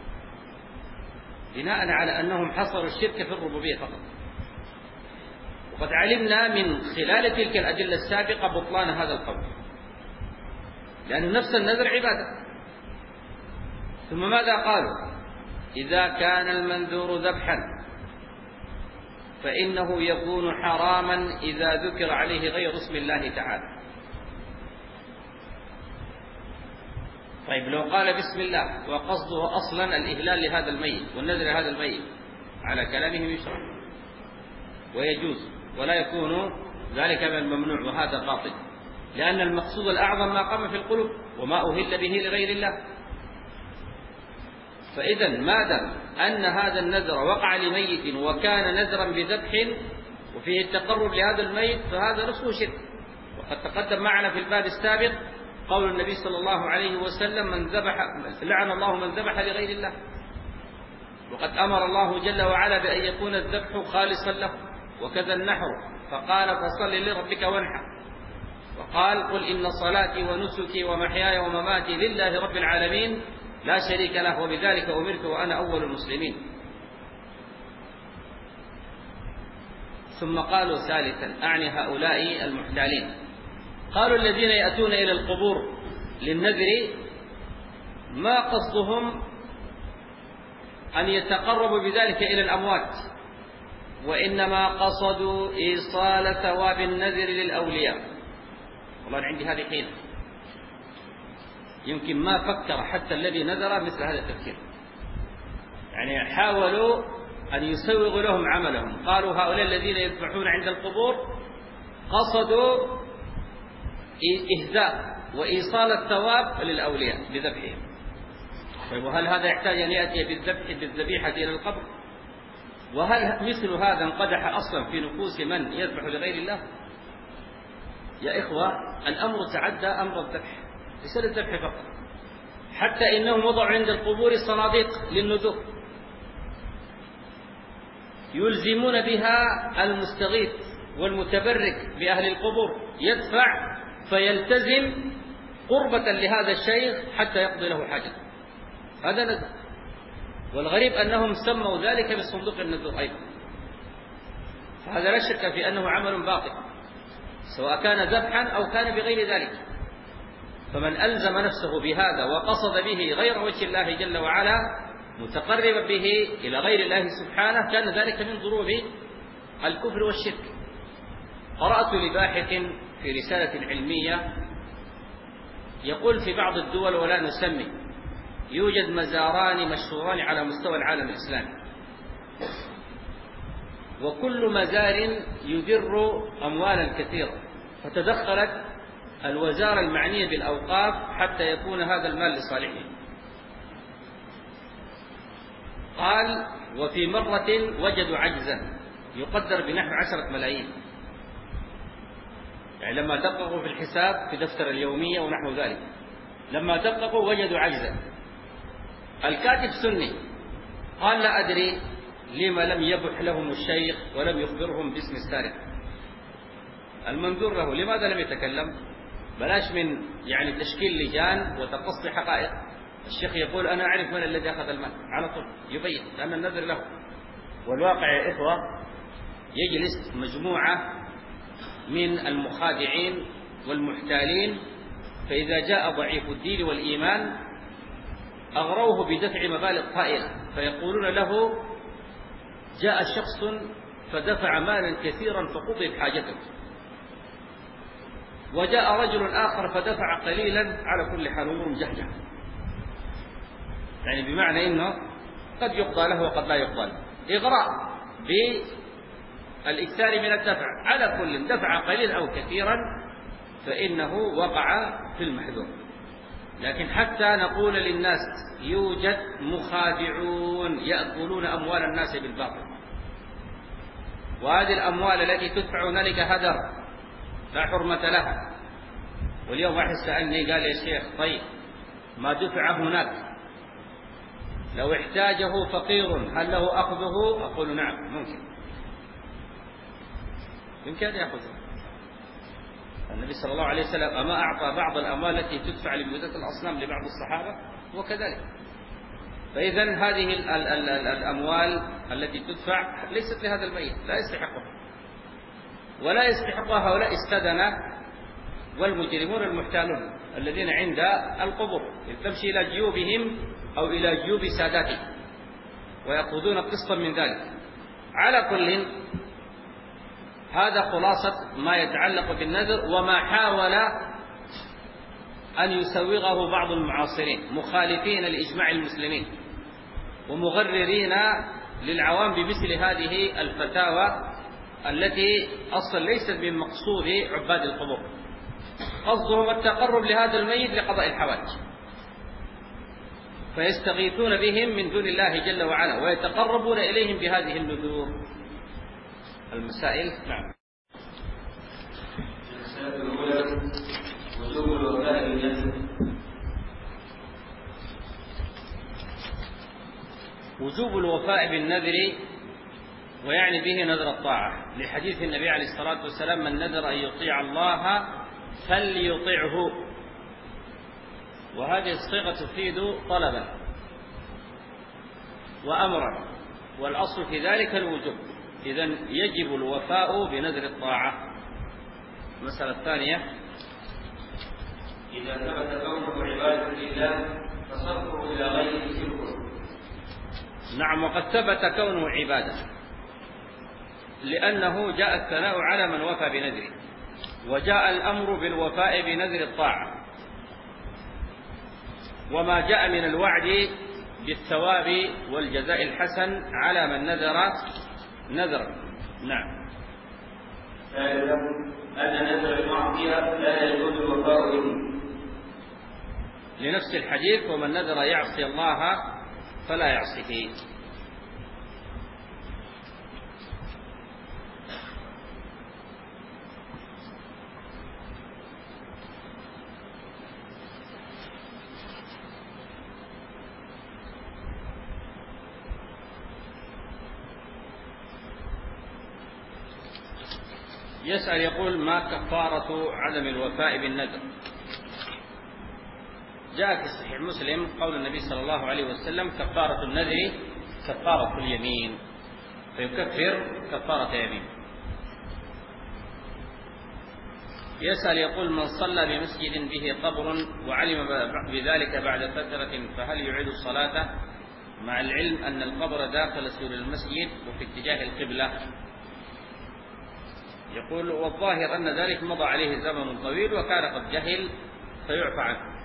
بناء على أنهم حصروا الشرك في الربوبية فقط. وقد علمنا من خلال تلك الأدلة السابقة بطلان هذا القول، لأن نفس النذر عبادة. ثم ماذا قالوا؟ إذا كان المنذور ذبحا فإنه يكون حراما إذا ذكر عليه غير اسم الله تعالى. طيب لو قال بسم الله وقصده أصلا الإهلال لهذا الميت والنذر لهذا الميت، على كلامهم يشرع ويجوز، ولا يكون ذلك من الممنوع، وهذا باطل، لأن المقصود الأعظم ما قام في القلوب وما أهل به لغير الله. فإذا ما دام أن هذا النذر وقع لميت وكان نذرا بذبح وفيه التقرب لهذا الميت فهذا نفسه شرك. وقد تقدم معنا في الباب السابق قول النبي صلى الله عليه وسلم: من ذبح لعن الله من ذبح لغير الله. وقد أمر الله جل وعلا بأن يكون الذبح خالصا له، وكذا النحر، فقال: فصل لربك وانحر. وقال: قل إن صلاتي ونسكي ومحياي ومماتي لله رب العالمين لا شريك له وبذلك أمرت وأنا أول المسلمين. ثم قالوا ثالثا، أعني هؤلاء المحتالين، قالوا: الذين يأتون إلى القبور للنذر ما قصدهم أن يتقربوا بذلك إلى الأموات، وإنما قصدوا إيصال ثواب النذر للأولياء. والله عندي هذه حيلة، يمكن ما فكر حتى الذي نذر مثل هذا التفكير، يعني حاولوا أن يسوغوا لهم عملهم. قالوا: هؤلاء الذين يذبحون عند القبور قصدوا إهداء وإيصال الثواب للأولياء بذبحهم. طيب وهل هذا يحتاج أن يأتي بالذبح بالذبيحة إلى القبر؟ وهل مثل هذا انقدح أصلا في نفوس من يذبح لغير الله؟ يا إخوة، الأمر تعدى أمر الذبح، ليس الذبح فقط، حتى إنهم وضعوا عند القبور صناديق للنذور يلزمون بها المستغيث والمتبرك بأهل القبور، يدفع فيلتزم قربة لهذا الشيخ حتى يقضي له حاجة. هذا نذر. والغريب أنهم سموا ذلك بصندوق النذور أيضا، فهذا لا شك في أنه عمل باطل، سواء كان ذبحا أو كان بغير ذلك. فمن ألزم نفسه بهذا وقصد به غير وجه الله جل وعلا متقربا به إلى غير الله سبحانه كان ذلك من ضروب الكفر والشرك. قرأت لباحث في رسالة علمية يقول: في بعض الدول ولا نسمي يوجد مزاران مشهوران على مستوى العالم الإسلامي، وكل مزار يدر أموالا كثيرة، فتدخلت الوزارة المعنية بالأوقاف حتى يكون هذا المال لصالحه. قال: وفي مرة وجدوا عجزا يقدر بنحو عشرة ملايين، يعني لما دققوا في الحساب في دفتر اليومية ونحو ذلك، لما دققوا وجدوا عجزا. الكاتب سني، قال لا أدري لما لم يبح لهم الشيخ ولم يخبرهم باسم السارق. المنظور له لماذا لم يتكلم؟ بلاش من يعني تشكيل لجان وتقصي حقائق. الشيخ يقول أنا أعرف من الذي أخذ المال على طول يبين، لأن النذر له. والواقع يا إخوة يجلس مجموعة من المخادعين والمحتالين، فإذا جاء ضعيف الدين والإيمان أغروه بدفع مبالغ طائلة، فيقولون له جاء شخص فدفع مالا كثيرا فقضي حاجته، وجاء رجل آخر فدفع قليلا، على كل حال أمور مجهجة. يعني بمعنى إنه قد يقضى له وقد لا يقضى له. إغراء بالإكثار من الدفع، على كل دفع قليلا أو كثيرا فإنه وقع في المحذور. لكن حتى نقول للناس يوجد مخادعون يأكلون أموال الناس بالباطل، وهذه الأموال التي تدفع هنالك هدر لا حرمة لها. واليوم واحد سألني قال يا شيخ طيب ما دفع هناك لو احتاجه فقير هل له أخذه؟ أقول نعم ممكن يمكن أن يأخذه. النبي صلى الله عليه وسلم أما أعطى بعض الأموال التي تدفع لبيوت الأصنام لبعض الصحابة وكذلك. فإذا هذه ال ال ال ال الأموال التي تدفع ليست لهذا الميت، لا يستحقها، ولا يستحقها هؤلاء السدنة والمجرمون المحتالون الذين عند القبور، تمشي إلى جيوبهم أو إلى جيوب ساداتهم ويأخذون قسطا من ذلك. على كل هذا خلاصة ما يتعلق بالنذر، وما حاول أن يسوغه بعض المعاصرين مخالفين لإجماع المسلمين ومغررين للعوام بمثل هذه الفتاوى التي أصلا ليست من مقصود عباد القبور، قصدهم التقرب لهذا الميت لقضاء الحوائج، فيستغيثون بهم من دون الله جل وعلا ويتقربون إليهم بهذه النذور. المسائل نعم. المسألة الأولى وجوب الوفاء بالنذر. وجوب الوفاء بالنذر ويعني به نذر الطاعة، لحديث النبي عليه الصلاة والسلام من نذر أن يطيع الله فليطعه، وهذه الصيغة تفيد طلبا وأمرا، والأصل في ذلك الوجوب. إذن يجب الوفاء بنذر الطاعة. المسألة الثانية إذا ثبت كونه عبادة لله فصرفه إلى غيره شرك. نعم، وقد ثبت كونه عبادة لأنه جاء الثناء على من وفى بنذره، وجاء الأمر بالوفاء بنذر الطاعة، وما جاء من الوعد بالثواب والجزاء الحسن على من نذر نذرا. نعم. ثالثا أن نذر المعصية لا يجوز الوفاء به، لنفس الحديث ومن نذر يعصي الله فلا يعصيه. يسأل يقول ما كفارة عدم الوفاء بالنذر؟ جاء في صحيح مسلم قول النبي صلى الله عليه وسلم كفارة النذر كفارة اليمين، فيكفر كفارة يمين. يسأل يقول من صلى بمسجد به قبر وعلم بذلك بعد فترة فهل يعيد الصلاة مع العلم أن القبر داخل سور المسجد وفي اتجاه القبلة؟ يقول والظاهر أن ذلك مضى عليه زمن طويل وكان قد جهل فيعفى عنه.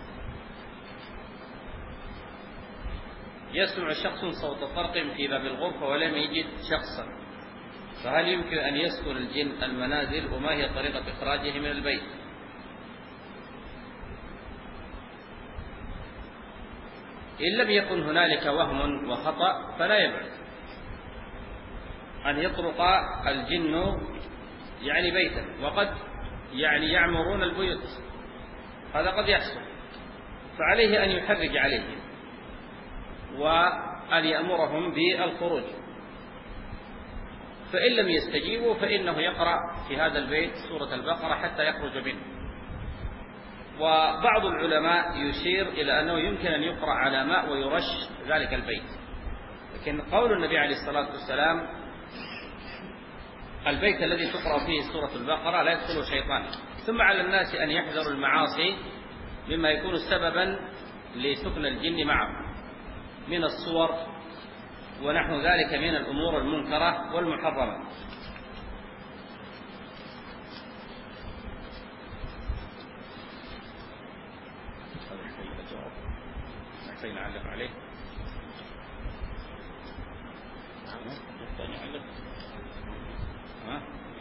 يسمع شخص صوت طرق في باب الغرفة ولم يجد شخصا، فهل يمكن أن يسكن الجن المنازل وما هي طريقة إخراجه من البيت؟ إن لم يكن هنالك وهم وخطأ فلا يبعد أن يطرق الجن يعني بيتا، وقد يعني يعمرون البيوت، هذا قد يحصل، فعليه أن يحرج عليهم وأن يأمرهم بالخروج. فإن لم يستجيبوا فإنه يقرأ في هذا البيت سورة البقرة حتى يخرج منه. وبعض العلماء يشير إلى أنه يمكن أن يقرأ على ماء ويرش ذلك البيت، لكن قول النبي عليه الصلاة والسلام البيت الذي تقرأ فيه سورة البقرة لا يدخله شيطان. ثم على الناس أن يحذروا المعاصي مما يكون سببا لسكن الجن معه من الصور ونحو ذلك من الأمور المنكرة والمحرمة. نحتاج نعلق عليه. نحتاج نعلق. ها؟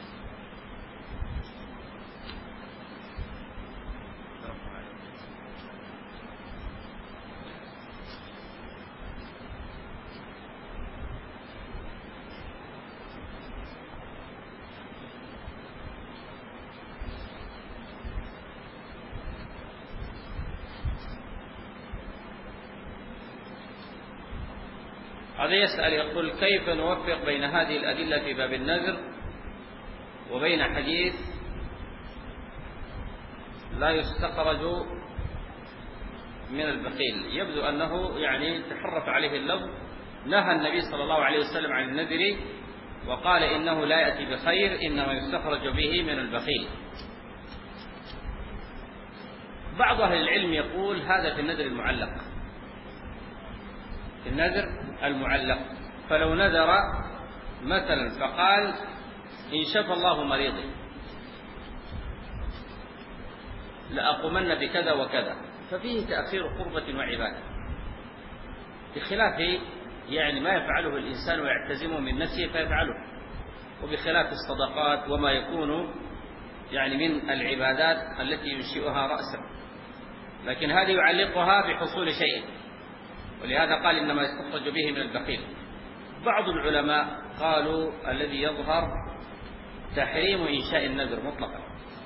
هذا يسأل يقول كيف نوفق بين هذه الأدلة في باب النذر وبين حديث لا يستخرج من البخيل؟ يبدو أنه يعني تحرف عليه اللفظ. نهى النبي صلى الله عليه وسلم عن النذر وقال إنه لا يأتي بخير إنما يستخرج به من البخيل. بعض أهل العلم يقول هذا في النذر المعلق، في النذر المعلق. فلو نذر مثلا فقال إن شفى الله مريضي لأقومن بكذا وكذا، ففيه تأخير قربة وعبادة، بخلاف يعني ما يفعله الإنسان ويعتزمه من نفسه فيفعله، وبخلاف الصدقات وما يكون يعني من العبادات التي ينشئها رأسا، لكن هذه يعلقها بحصول شيء، ولهذا قال إنما يستخرج به من البخيل. بعض العلماء قالوا الذي يظهر تحريم إنشاء النذر مطلقا،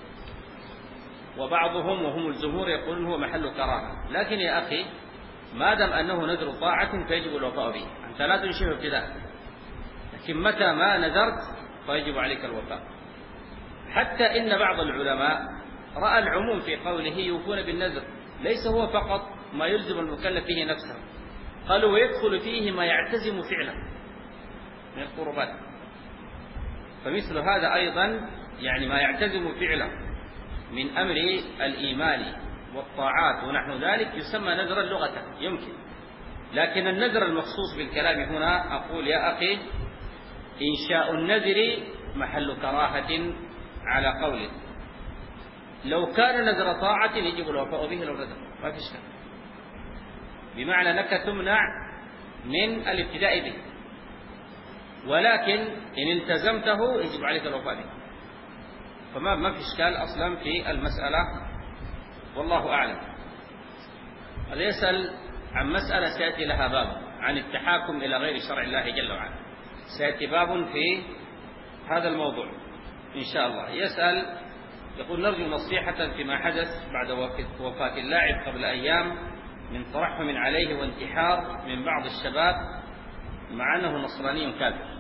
وبعضهم وهم الجمهور يقولون هو محل كراهة. لكن يا أخي ما دام أنه نذر طاعة فيجب الوفاء به، أنت لا تنشئه ابتداء، لكن متى ما نذرت فيجب عليك الوفاء. حتى إن بعض العلماء رأى العموم في قوله يوفون بالنذر ليس هو فقط ما يلزم المكلف به نفسه، قالوا ويدخل فيه ما يعتزم فعله من القربات، فمثل هذا أيضا يعني ما يعتزم فعله من أمر الإيمان والطاعات ونحو ذلك يسمى نذرا لغة يمكن. لكن النذر المخصوص بالكلام هنا أقول يا أخي إنشاء النذر محل كراهة على قوله. لو كان نذر طاعة يجب الوفاء به لو نذر ما في شك، بمعنى أنك تمنع من الابتداء به، ولكن إن التزمته يجب عليك الوفاء به، فما ما في إشكال أصلا في المسألة والله أعلم. هذا يسأل عن مسألة سيأتي لها باب عن التحاكم إلى غير شرع الله جل وعلا، سيأتي باب في هذا الموضوع إن شاء الله. يسأل يقول نرجو نصيحة فيما حدث بعد وفاة اللاعب قبل أيام من ترحم عليه وانتحار من بعض الشباب مع أنه نصراني كافر.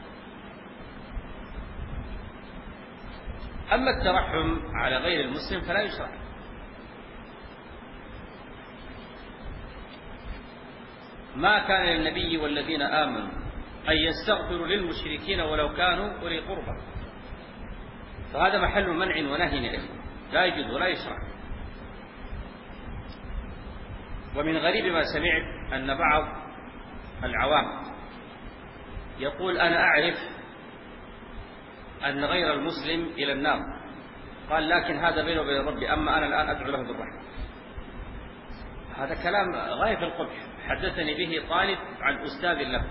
أما الترحم على غير المسلم فلا يشرع، ما كان للنبي والذين آمنوا أن يستغفروا للمشركين ولو كانوا أولي قربى، فهذا محل منع ونهي يا إخوة، لا يجوز ولا يشرع. ومن غريب ما سمعت أن بعض العوام يقول أنا أعرف أن غير المسلم إلى النار، قال لكن هذا بينه وبين ربي، أما أنا الآن أدعو له بالرحمة. هذا كلام غاية في القبح، حدثني به طالب عن أستاذ له،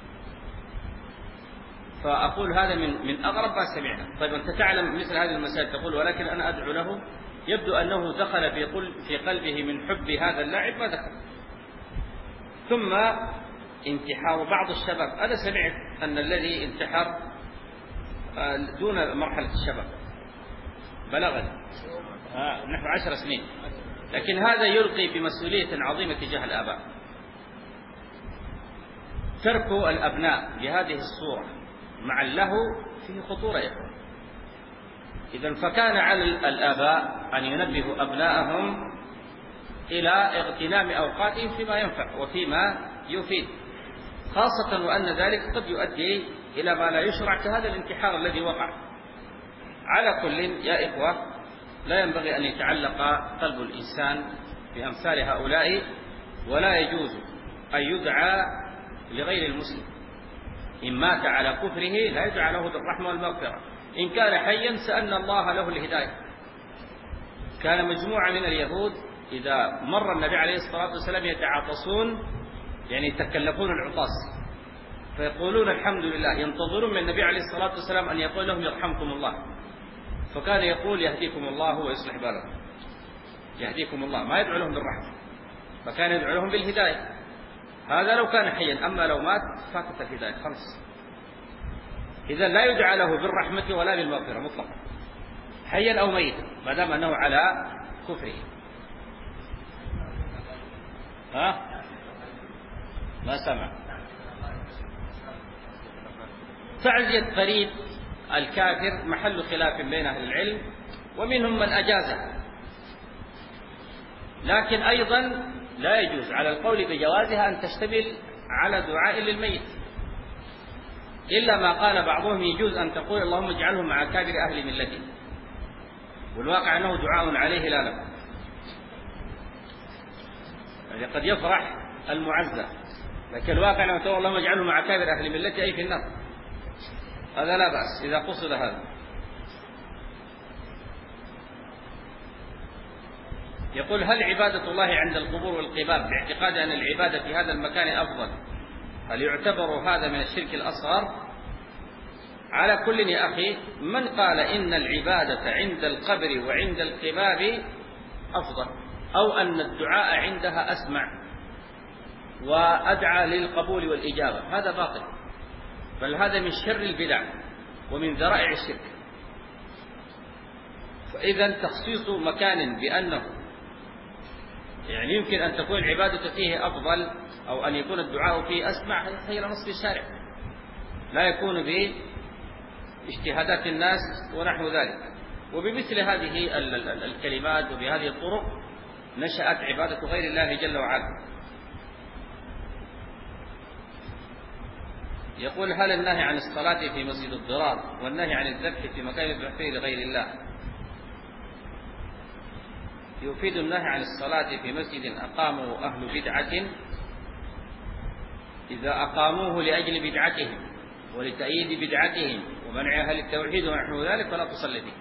فأقول هذا من من أغرب ما سمعنا. طيب أنت تعلم مثل هذه المسائل تقول ولكن أنا أدعو له، يبدو أنه دخل في في قلبه من حب هذا اللاعب ما دخل. ثم انتحار بعض الشباب، أنا سمعت أن الذي انتحر دون مرحلة الشباب، بلغت آه نحو عشر سنين، لكن هذا يلقي بمسؤولية عظيمة تجاه الآباء. ترك الأبناء بهذه الصورة مع اللهو فيه خطورة يا إخوان. إذن فكان على الآباء أن ينبهوا أبناءهم إلى اغتنام أوقاتهم فيما ينفع وفيما يفيد، خاصة وأن ذلك قد يؤدي إلى ما لا يشرع كهذا الانتحار الذي وقع. على كل يا إخوة، لا ينبغي أن يتعلق قلب الإنسان بأمثال هؤلاء، ولا يجوز أن يدعى لغير المسلم. إن مات على كفره لا يدعى له بالرحمة والمغفرة. إن كان حيا سألنا الله له الهداية. كان مجموعة من اليهود إذا مر النبي عليه الصلاة والسلام يتعاطسون، يعني يتكلفون العطاس، فيقولون الحمد لله، ينتظرون من النبي عليه الصلاة والسلام أن يقول لهم يرحمكم الله، فكان يقول يهديكم الله ويصلح بالكم، يهديكم الله، ما يدعو لهم بالرحمة، فكان يدعو لهم بالهداية. هذا لو كان حيا، أما لو مات فاتت الهداية خمس. إذا لا يدعى له بالرحمة ولا بالمغفرة مطلقا، حيا أو ميتا، ما دام أنه على كفره. ها؟ ما سمع. تعزية قريب الكافر محل خلاف بين أهل العلم، ومنهم من أجازه، لكن أيضا لا يجوز على القول بجوازها أن تشتمل على دعاء للميت، إلا ما قال بعضهم يجوز أن تقول اللهم اجعلهم مع كابر أهل ملته، والواقع أنه دعاء عليه لا له. يعني قد يفرح المعزى، لكن الواقع أنه تقول اللهم اجعلهم مع كابر أهل ملته أي في النار، هذا لا بأس إذا قصد هذا. يقول هل عبادة الله عند القبور والقباب باعتقاد أن العبادة في هذا المكان أفضل، هل يعتبر هذا من الشرك الأصغر؟ على كل يا أخي، من قال إن العبادة عند القبر وعند القباب أفضل، أو أن الدعاء عندها أسمع وأدعى للقبول والإجابة، هذا باطل، بل هذا من شر البدع ومن ذرائع الشرك. فإذا تخصيص مكان بأنه يعني يمكن أن تكون العبادة فيه أفضل أو أن يكون الدعاء فيه أسمع، هي نص الشارع، لا يكون باجتهادات الناس ونحو ذلك. وبمثل هذه الكلمات وبهذه الطرق نشأت عبادة غير الله جل وعلا. يقول هل النهي عن الصلاة في مسجد الضرار والنهي عن الذبح في مكان يذبح فيه لغير الله يفيد النهي عن الصلاة في مسجد أقامه أهل بدعة إذا أقاموه لأجل بدعتهم ولتأييد بدعتهم ومنع أهل التوحيد ونحو ذلك فلا تصلي فيه؟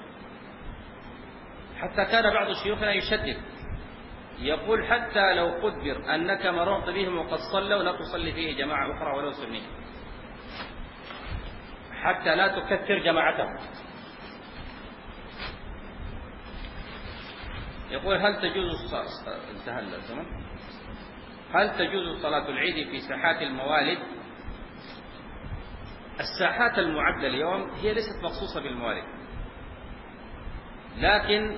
حتى كان بعض شيوخنا يشدد، يقول حتى لو قدر أنك مررت بهم وقد صلوا لا تصلي فيه جماعة أخرى ولو سنية، حتى لا تكثر جماعتهم. يقول هل تجوز الصلاة انتهى الزمن هل تجوز صلاة العيد في ساحات الموالد؟ الساحات المعدة اليوم هي ليست مخصوصة بالموالد، لكن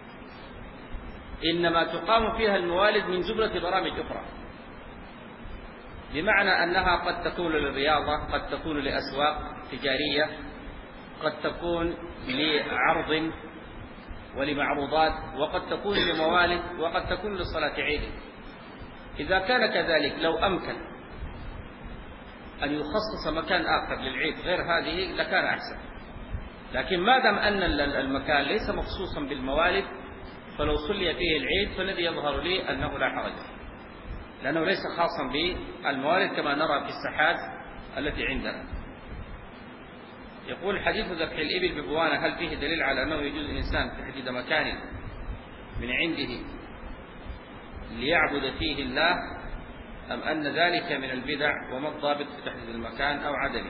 إنما تقام فيها الموالد من جملة برامج أخرى، بمعنى أنها قد تكون للرياضة، قد تكون لأسواق تجارية، قد تكون لعرض ولمعروضات، وقد تكون لموالد، وقد تكون لصلاة عيد. إذا كان كذلك لو أمكن أن يخصص مكان آخر للعيد غير هذه لكان أحسن، لكن ما دام أن المكان ليس مخصوصا بالموالد فلو صلي فيه العيد فالذي يظهر لي أنه لا حرج، لأنه ليس خاصا بالموالد كما نرى في الساحات التي عندنا. يقول حديث ذبح الإبل ببوانة هل فيه دليل على أنه يجوز الإنسان تحديد مكان من عنده ليعبد فيه الله، أم أن ذلك من البدع، وما الضابط في تحديد المكان أو عدمه؟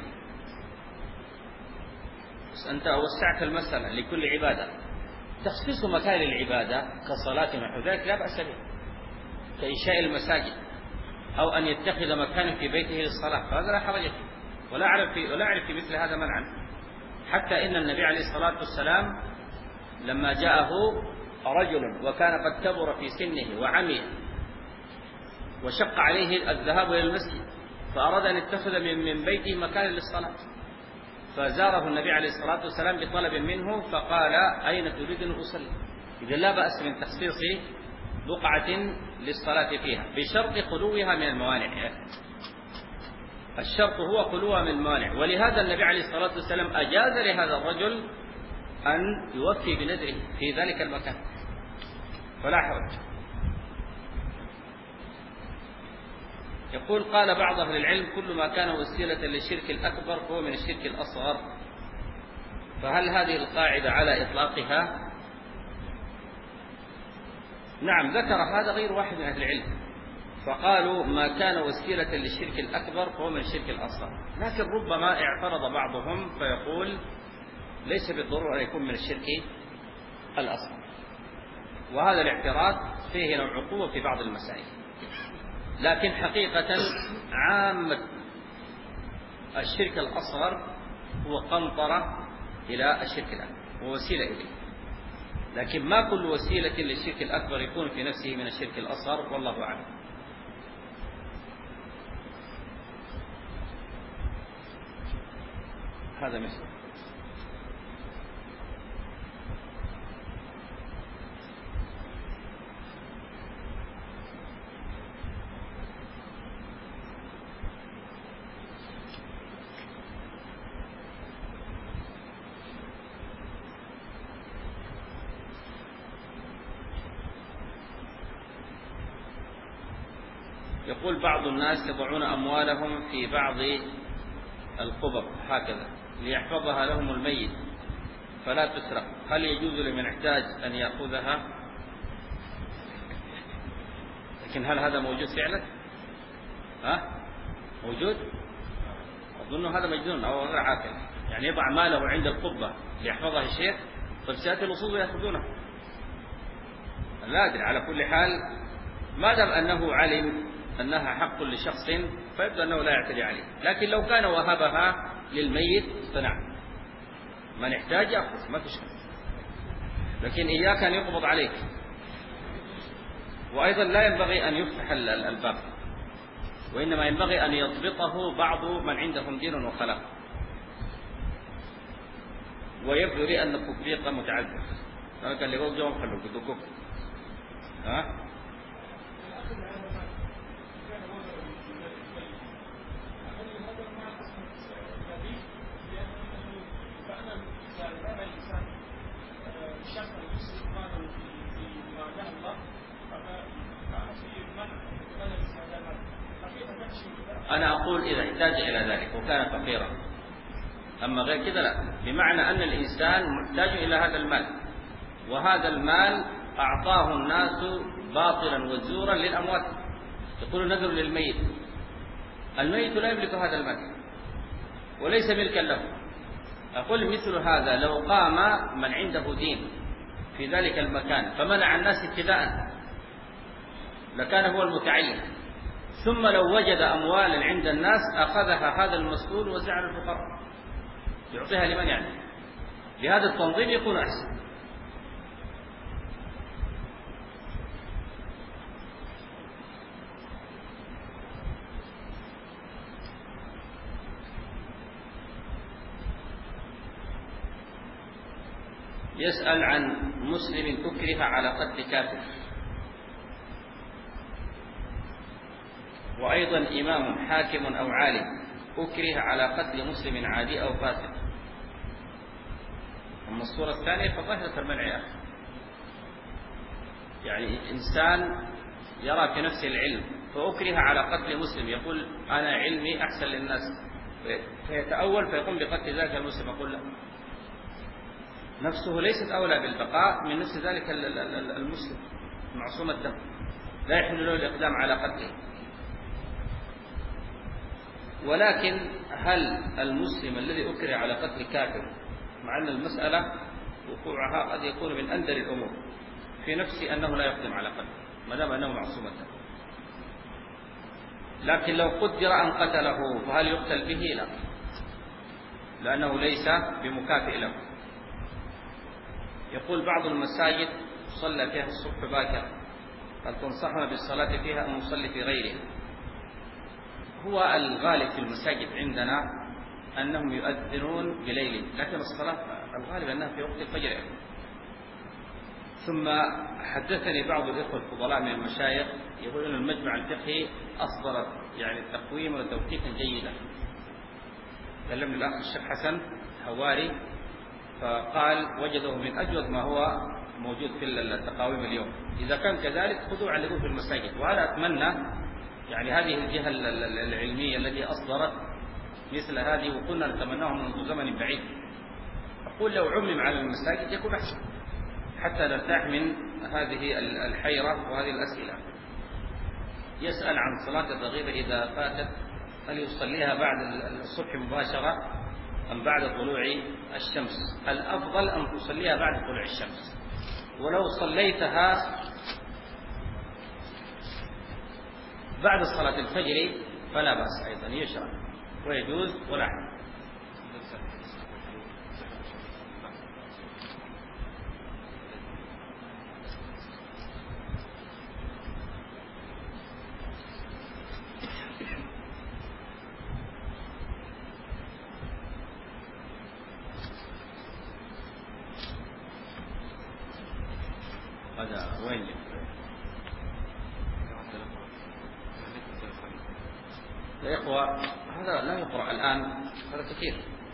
بس أنت وسعت المسألة لكل عبادة، تخصيص مكان العبادة كصلاة ونحو ذلك لا بأس به، كإنشاء المساجد أو أن يتخذ مكانا في بيته للصلاة، فهذا لا حرج فيه، ولا أعرف في ولا أعرف في مثل هذا منعا. حتى إن النبي عليه الصلاة والسلام لما جاءه رجل وكان قد كبر في سنه وعمي وشق عليه الذهاب إلى المسجد، فأراد أن يتخذ من بيته مكانا للصلاة، فزاره النبي عليه الصلاة والسلام بطلب منه فقال: أين تريد أن أصلي؟ إذا لا بأس من تخصيص بقعة للصلاة فيها بشرط خلوها من الموانع. الشرط هو خلوها من الموانع، ولهذا النبي عليه الصلاة والسلام أجاز لهذا الرجل أن يوفي بنذره في ذلك المكان، فلا حرج. يقول: قال بعض أهل العلم: كل ما كان وسيلة للشرك الأكبر فهو من الشرك الأصغر، فهل هذه القاعدة على إطلاقها؟ نعم، ذكر هذا غير واحد من أهل العلم، فقالوا ما كان وسيلة للشرك الأكبر فهو من الشرك الأصغر، لكن ربما اعترض بعضهم فيقول ليس بالضرورة أن يكون من الشرك الأصغر، وهذا الاعتراض فيه نوع عقوبة في بعض المسائل، لكن حقيقة عامة الشرك الأصغر هو قنطرة إلى الشرك الأكبر ووسيلة إليه، لكن ما كل وسيلة للشرك الأكبر يكون في نفسه من الشرك الأصغر، والله أعلم. هذا مثل يقول: بعض الناس يضعون أموالهم في بعض القبب هكذا ليحفظها لهم الميت فلا تسرق، هل يجوز لمن احتاج أن يأخذها؟ لكن هل هذا موجود فعلا؟ ها؟ موجود؟ أظن هذا مجنون أو غير عاقل، يعني يضع ماله عند القبة ليحفظها الشيخ، طيب سيأتي الأصول ويأخذونه. لا أدري، على كل حال ما دام أنه علم أنها حق لشخص فيبدو أنه لا يعتدي عليه، لكن لو كان وهبها للميت فنعم، من احتاج يأخذ ما في شيء، لكن إياك أن يقبض عليك، وأيضا لا ينبغي أن يفتح الباب، وإنما ينبغي أن يضبطه بعض من عندهم دين وخلاق، ويبدو لي أن التطبيق متعذر. قال اللي يقول جواب خلوك دوكوك ها أنا أقول إذا احتاج إلى ذلك وكان فقيرا، أما غير كذا لا، بمعنى أن الإنسان محتاج إلى هذا المال، وهذا المال أعطاه الناس باطلا وزورا للأموات، يقول نذر للميت، الميت لا يملك هذا المال وليس ملكا له. أقول مثل هذا لو قام من عنده دين في ذلك المكان فمنع الناس ابتداء لكان هو المتعين، ثم لو وجد أموالا عند الناس أخذها هذا المسؤول وزع الفقراء، يعطيها لمن يعني، بهذا التنظيم يكون أحسن. يسأل عن مسلم أكره على قتل كافر، وأيضا إمام حاكم أو عالم أكره على قتل مسلم عادي أو فاسق. أما الصورة الثانية فظاهرة المنع يا أخي، يعني إنسان يرى في نفسه العلم فأكره على قتل مسلم، يقول أنا علمي أحسن للناس، فيتأول فيقوم بقتل ذلك المسلم، أقول لا، نفسه ليست أولى بالبقاء من نفس ذلك المسلم معصوم الدم، لا يحل له الإقدام على قتله. ولكن هل المسلم الذي أكره على قتل كافر، مع أن المسألة وقوعها قد يكون من أندر الأمور، في نفسي أنه لا يقدم على قتله ما دام أنه معصوم الدم، لكن لو قدر أن قتله فهل يقتل به؟ لا، لأنه ليس بمكافئ له. يقول بعض المساجد صلى فيها الصبح باكرا، هل تنصحنا بالصلاة فيها أم نصلي في غيرها؟ هو الغالب في المساجد عندنا أنهم يؤذنون بليل، لكن الصلاة الغالب أنها في وقت الفجر. ثم حدثني بعض الإخوة الفضلاء من المشايخ يقول أن المجمع الفقهي أصدرت يعني تقويم وتوثيقا جيدا. كلمني الأخ الشيخ حسن هواري فقال وجده من أجود ما هو موجود في التقاويم اليوم. إذا كان كذلك خذوا علقوه في المساجد. وأنا أتمنى يعني هذه الجهة العلمية التي أصدرت مثل هذه وكنا نتمناها منذ زمن بعيد، أقول لو عمم على المساجد يكون أحسن حتى نرتاح من هذه الحيرة وهذه الأسئلة. يسأل عن صلاة الرغيبة إذا فاتت هل يصليها بعد الصبح مباشرة أم بعد طلوع الشمس؟ الأفضل أن تصليها بعد طلوع الشمس، ولو صليتها بعد صلاة الفجر فلا بأس، أيضا يشرع ويجوز ولا حرج. هذا وين يا إخوة؟ هذا لا يقرأ الآن، هذا كثير.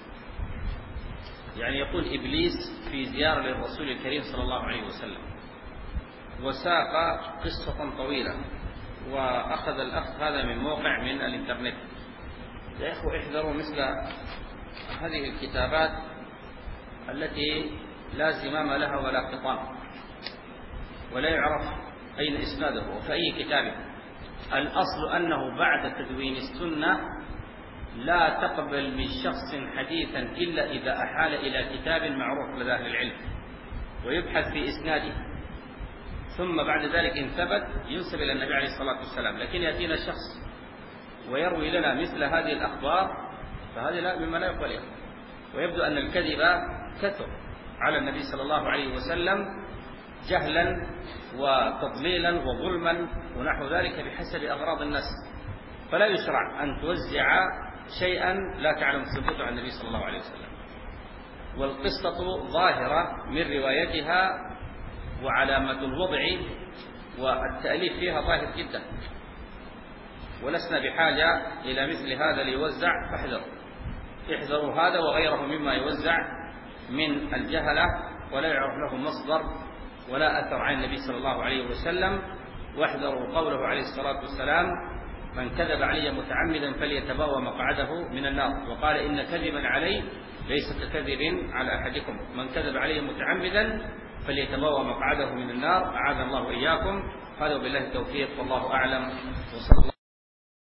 يعني يقول إبليس في زيارة للرسول الكريم صلى الله عليه وسلم وساق قصة طويلة وأخذ الأخذ هذا من موقع من الإنترنت. يا إخوة احذروا مثل هذه الكتابات التي لا زمام لها ولا قطام ولا يعرف أين إسناده وفي أي كتابه. الأصل أنه بعد تدوين السنة لا تقبل من شخص حديثا إلا إذا أحال إلى كتاب معروف لدى أهل العلم ويبحث في إسناده، ثم بعد ذلك إن ثبت ينسب إلى النبي عليه الصلاة والسلام. لكن يأتينا شخص ويروي لنا مثل هذه الأخبار فهذا لا مما لا يقبل. ويبدو أن الكذب كثر على النبي صلى الله عليه وسلم جهلا وتضليلا وظلما ونحو ذلك بحسب أغراض الناس، فلا يشرع أن توزع شيئا لا تعلم ثبوته عن النبي صلى الله عليه وسلم. والقصة ظاهرة من روايتها وعلامة الوضع والتأليف فيها ظاهر جدا، ولسنا بحاجة إلى مثل هذا ليوزع، فاحذروا احذروا هذا وغيره مما يوزع من الجهلة ولا يعرف له مصدر ولا أثر عن النبي صلى الله عليه وسلم. واحذروا قوله عليه الصلاة والسلام من كذب علي متعمدا فليتبوأ مقعده من النار، وقال إن كذبا علي ليس ككذب على أحدكم، من كذب علي متعمدا فليتبوأ مقعده من النار. أعاذنا الله وإياكم. هذا وبالله التوفيق والله أعلم. وصلى